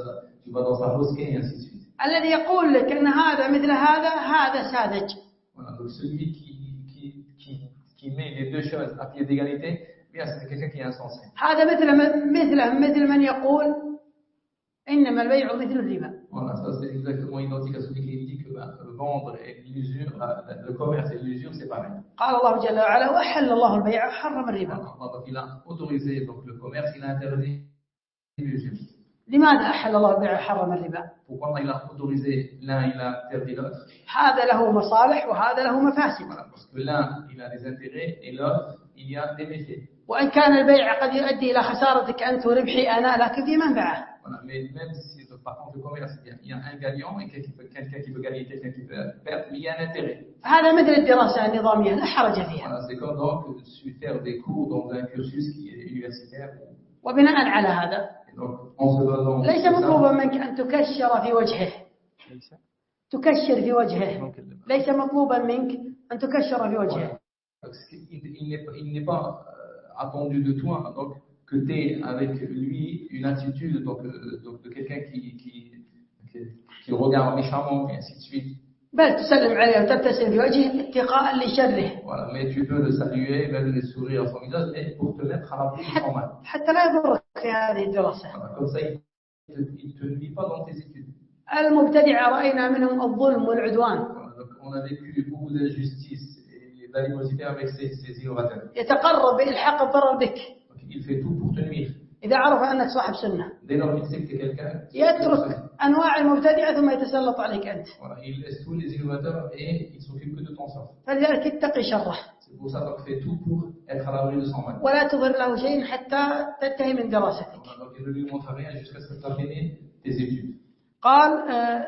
tu vas dans sa mosquée et ainsi de suite. الذي يقول لك أن هذا مثل هذا هذا ساذج. Voilà, donc celui qui qui met les deux choses à pied d'égalité, bien c'est quelqu'un qui est insensé. هذا مثل مثله مثل من يقول إنما البيع مثل الربا. Voilà, ça c'est exactement identique à celui qui dit que ben, vendre et l'usure, le commerce et l'usure c'est pareil. قال الله جل وعلا وأحل الله البيع وحرم الربا. Donc il a autorisé donc le commerce, il a interdit l'usure. لماذا أحل الله البيع وحرم الربا؟ Pourquoi il a autorisé l'un, il a interdit l'autre? هذا له مصالح وهذا له مفاسد. Voilà, parce que l'un il a des intérêts et l'autre il y a des méfaits. وإن كان البيع قد يؤدي إلى خسارتك أنت وربحي أنا لكن في منفعة. Voilà, mais même si par contre le commerce il y a un gagnant et quelqu'un qui peut, quelqu'un qui peut gagner, quelqu'un qui peut perdre, il y a un intérêt. هذا مثل الدراسة النظامية لا حرج فيها. Voilà, c'est comme donc faire des cours dans un cursus qui est universitaire. وبناء على هذا ليس مطلوبا منك أن تكشر في وجهه. تكشر في وجهه. ليس مطلوبا منك أن تكشر في وجهه. Il n'est pas attendu de toi donc que tu aies avec lui une attitude donc, donc de quelqu'un qui, qui, qui, qui regarde méchamment et ainsi de suite. بل تسلم عليه وتبتسم في وجهه اتقاء لشره. Voilà, mais tu peux le saluer, même le sourire à son visage, mais pour te mettre à l'abri de son mal. حتى لا يضرك في هذه الدراسة. Voilà, comme ça, il ne te nuit pas dans tes études. المبتدع رأينا منهم الظلم والعدوان. Voilà, donc on a vécu beaucoup d'injustice et d'animosité avec ces, ces innovateurs. يتقرب بإلحاق الضرر بك. Donc, il fait tout pour te nuire. إذا عرف أنك صاحب سنة. Dès lors qu'il sait que tu es quelqu'un. يترك أنواع المبتدعة ثم يتسلط عليك أنت. Voilà, il laisse tous les innovateurs et il s'occupe que de ton sort. فلذلك اتقي شره. C'est pour ça qu'il fait tout pour être à l'abri de son mal. ولا تظهر له شيء حتى تنتهي من دراستك. Donc il ne lui montre rien jusqu'à ce que tu aies fini tes études. قال آه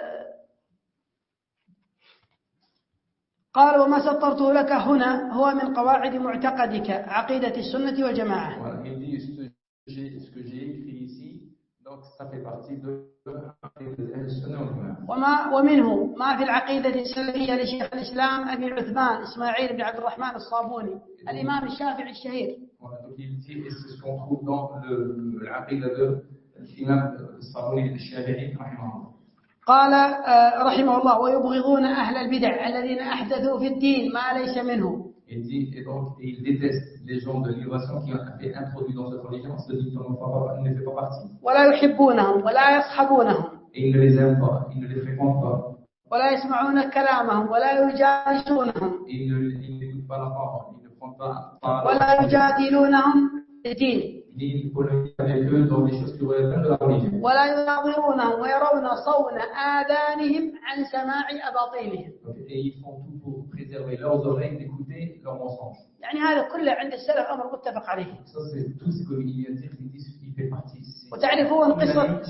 قال وما سطرته لك هنا هو من قواعد معتقدك عقيدة السنة والجماعة. Voilà, il dit ce que j'ai, ce que j'ai écrit ici, Donc ça fait partie de السنة والجماعة. وما ومنه ما في العقيدة السلفية لشيخ الإسلام أبي عثمان إسماعيل بن عبد الرحمن الصابوني الإمام الشافعي الشهير. Donc il dit, et c'est ce qu'on trouve dans le l'aqida de l'imam الصابوني الشافعي رحمه الله. قال رحمه الله ويبغضون أهل البدع الذين أحدثوا في الدين ما ليس منه. Il dit, et donc il déteste les gens de l'innovation qui ont été introduits dans cette religion, ce dit qu'on ne fait pas partie. ولا يحبونهم ولا يصحبونهم. Et il ne les aime pas, il ne les fréquente pas. ولا يسمعون كلامهم ولا يجالسونهم. Il n'écoute pas la parole, il ne prend pas. ولا يجادلونهم في الدين. Il polémique avec eux dans les choses qui relèvent de la religion. ولا يناظرونهم ويرون صون آذانهم عن سماع أباطيلهم. Et ils font tout pour préserver leurs oreilles d'écouter leurs mensonges. يعني هذا كله عند السلف أمر متفق عليه. Ça c'est tout ce que il y a dire qui dit qui fait partie. وتعرفون قصة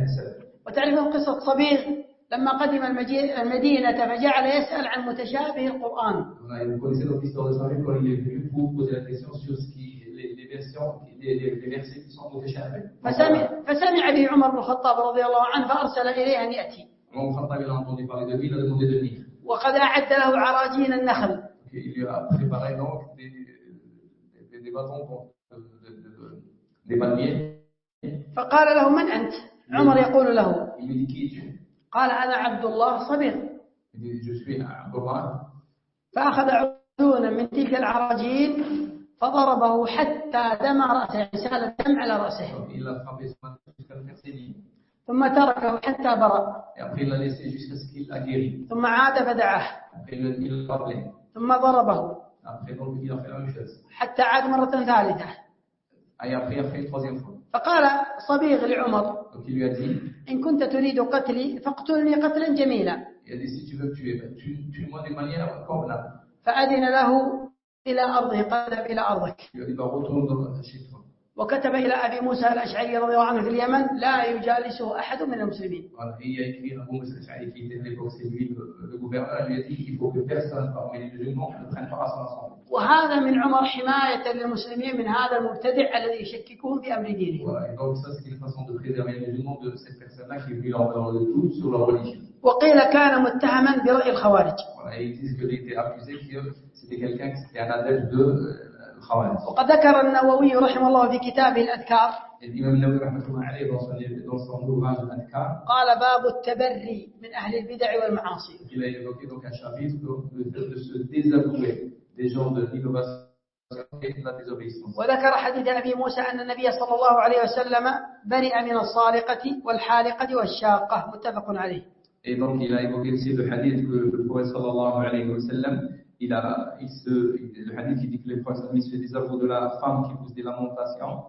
وتعرفون قصة صبيغ لما قدم المدينة فجعل يسأل عن متشابه القرآن. Vous connaissez donc l'histoire de Sabir quand il est venu pour poser la question sur ce qui les, les versions les, les, les versets qui sont mutashabih. فسمع فسمع به عمر بن الخطاب رضي الله عنه فأرسل إليه أن يأتي. Omar ibn Khattab il a entendu parler de lui, il a demandé de venir. وقد أعد له عراجين النخل. Il lui a préparé donc des des, des bâtons de, de, de, des palmiers. فقال له من أنت؟ عمر يقول له. Il lui dit qui es-tu? قال أنا عبد الله صبيغ. Il dit je suis Abdullah. فأخذ عودونا من تلك العراجين فضربه حتى دمى رأسه سال الدم على رأسه. Il a frappé son main jusqu'à le faire saigner. ثم تركه حتى برأ. Et après il l'a laissé jusqu'à ce qu'il a guéri. ثم عاد فدعاه. Après il l'a appelé. ثم ضربه. Après donc il a fait la même chose. حتى عاد مرة ثالثة. Et après il a fait une troisième fois. فقال صبيغ لعمر. Donc il lui a dit. إن كنت تريد قتلي فاقتلني قتلا جميلا. Il a dit si tu veux me tuer, ben, tue, tue-moi d'une manière convenable. فأذن له إلى أرضه قال إلى أرضك. Il a dit bah retourne chez toi. وكتب إلى أبي موسى الأشعري رضي الله عنه في اليمن لا يجالسه أحد من المسلمين. Voilà, et il a écrit à Abu Musa al-Ash'ari qui était à l'époque c'est lui le, le gouverneur, lui a dit qu'il faut que personne parmi les musulmans ne prenne part à son assemblée. وهذا من عمر حماية للمسلمين من هذا المبتدع الذي يشككهم في أمر دينهم. Voilà, et donc ça c'est une façon de préserver les musulmans de cette personne-là qui est venue leur donner le doute sur leur religion. وقيل كان متهما برأي الخوارج. Voilà, et ils disent qu'il était accusé que c'était quelqu'un qui était un adepte de euh, وقد ذكر النووي رحمه الله في كتابه الأذكار قال باب التبري من أهل البدع والمعاصي. وذكر حديث أبي موسى أن النبي صلى الله عليه وسلم برئ من الصالقة والحالقة والشاقة متفق عليه. Et donc il a évoqué aussi le hadith que le prophète sallallahu alayhi wa sallam il a, il se, le hadith qui dit que les prophètes se désavouent de la femme qui pousse des lamentations.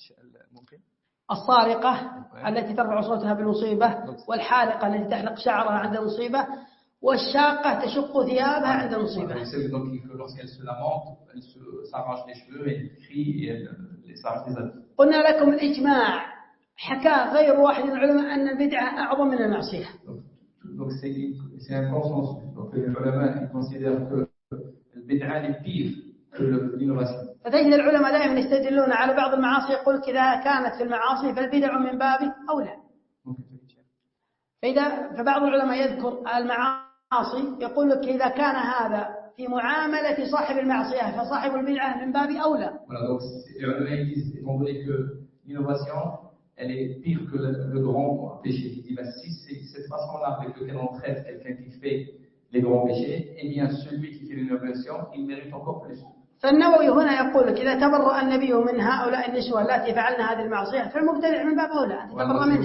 الصارقة التي ترفع صوتها بالمصيبة والحالقة التي تحلق شعرها عند المصيبة والشاقة تشق ثيابها عند المصيبة. Donc lorsqu'elle se lamente, elle s'arrache les cheveux, elle crie et elle s'arrache les habits. قلنا لكم الإجماع حكى غير واحد من العلماء أن البدعة أعظم من المعصية. Donc c'est un consensus. Donc les ulama ils considèrent que البدعة est pire que l'innovation. فتجد العلماء دائما يستدلون على بعض المعاصي يقول إذا كانت في المعاصي فالبدع من باب أولى. فإذا فبعض العلماء يذكر المعاصي يقول لك إذا كان هذا في معاملة صاحب المعصية فصاحب البدعة من باب أولى. Voilà donc les ulama disent étant donné que l'innovation elle est pire que le, le grand péché. Il dit bah, si c'est cette façon-là avec laquelle on traite quelqu'un qui fait les grands péchés, eh bien celui qui fait l'innovation, il mérite encore plus. فالنووي هنا يقول لك إذا تبرأ النبي من هؤلاء النسوة التي فعلن هذه المعصية فالمبتدع من باب أولى أن تتبرأ منه.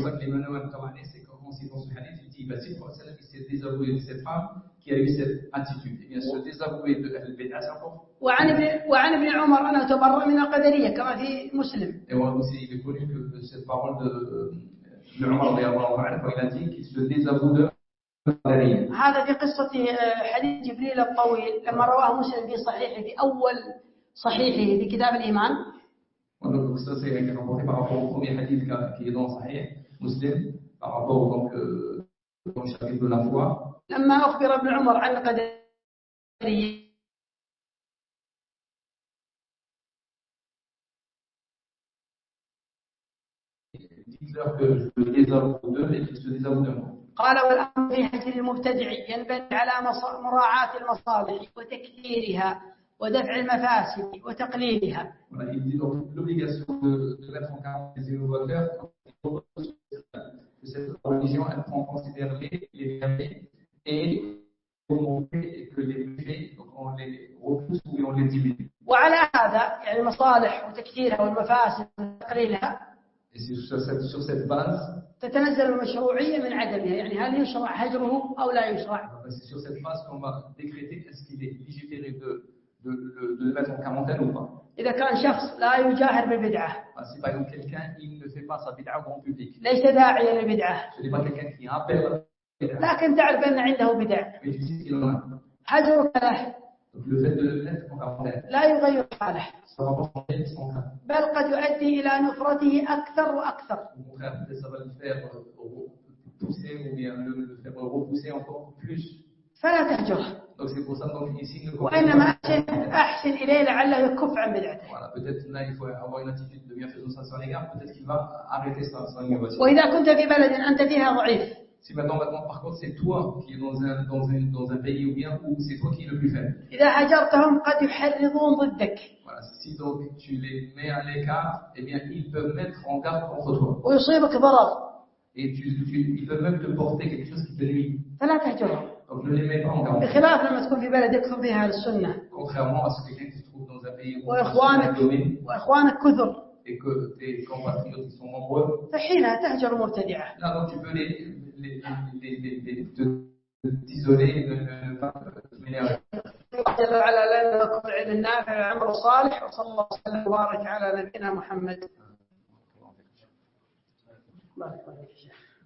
Si le prophète s'est désavoué de cette femme qui a eu cette attitude, eh bien se désavouer de al-bid'a c'est encore. وعن ابن وعن ابن عمر أنه تبرأ من القدرية كما في مسلم. Et aussi il est connu que cette parole de de Omar radiyallahu anhu il a dit qu'il se désavoue de هذا في قصة حديث جبريل الطويل لما رواه مسلم في صحيحه في أول صحيحه في كتاب الإيمان. Donc ça c'est rapporté par rapport au premier hadith qui est dans Sahih Muslim par rapport donc au chapitre de la foi. لما أخبر ابن عمر عن القدرية peur que je me désavoue d'eux et qu'ils se désavouent de moi. قال والأمر في هجر المبتدع ينبني على مراعاة المصالح وتكثيرها ودفع المفاسد وتقليلها. Voilà, il dit donc l'obligation de, de mettre en garde les innovateurs, que cette religion elle prend en considération les bienfaits et que les méfaits on les repousse ou on les diminue. وعلى هذا يعني المصالح وتكثيرها والمفاسد وتقليلها. Et c'est sur cette, sur cette base تتنزل المشروعية من عدمها، يعني هل يشرع هجره أو لا يشرع. C'est sur cette base qu'on va décréter est-ce qu'il est légiféré de, de, de, de le mettre en quarantaine ou pas. إذا كان شخص لا يجاهر بالبدعة. Si par exemple quelqu'un il ne fait pas sa bid'a au grand public. ليس داعيا للبدعة. Ce n'est pas quelqu'un qui appelle la bid'a. لكن تعرف أن عنده بدع. Mais tu sais qu'il en a. هجرك له. Donc le fait de le mettre en quarantaine. لا يغير حاله. Ça va pas changer son cas. بل قد يؤدي إلى نفرته أكثر وأكثر. Au contraire, ça va le faire pousser ou bien le faire repousser encore plus. فلا تهجره. Donc c'est pour ça donc ici nous. وإنما أحسن إليه لعله يكف عن بدعته. Voilà, peut-être là il faut avoir une attitude de bienfaisance à son égard, peut-être qu'il va arrêter sa son innovation. وإذا كنت في بلد أنت فيها ضعيف. Si maintenant, maintenant par contre c'est toi qui es dans un dans un dans un pays ou bien où c'est toi qui es le plus faible. إذا هجرتهم قد يحرضون ضدك. Voilà, si donc tu les mets à l'écart, eh bien ils peuvent mettre en garde contre toi. ويصيبك ضرر. Et tu, tu ils peuvent même te porter quelque chose qui te nuit. فلا تهجرهم. Donc ne les mets pas en garde. بخلاف لما تكون في بلد يكثر فيها السنة. Contrairement à ce que quelqu'un qui se trouve dans un pays où وإخوانك وإخوانك كثر. Et que tes compatriotes sont nombreux. فحينها تهجر المبتدعة. Là donc tu peux les les les les les te t'isoler de ne pas m'énerver. الله جل وعلا لنا ولكم العلم النافع والعمل الصالح وصلى الله وسلم وبارك على نبينا محمد. بارك الله فيك.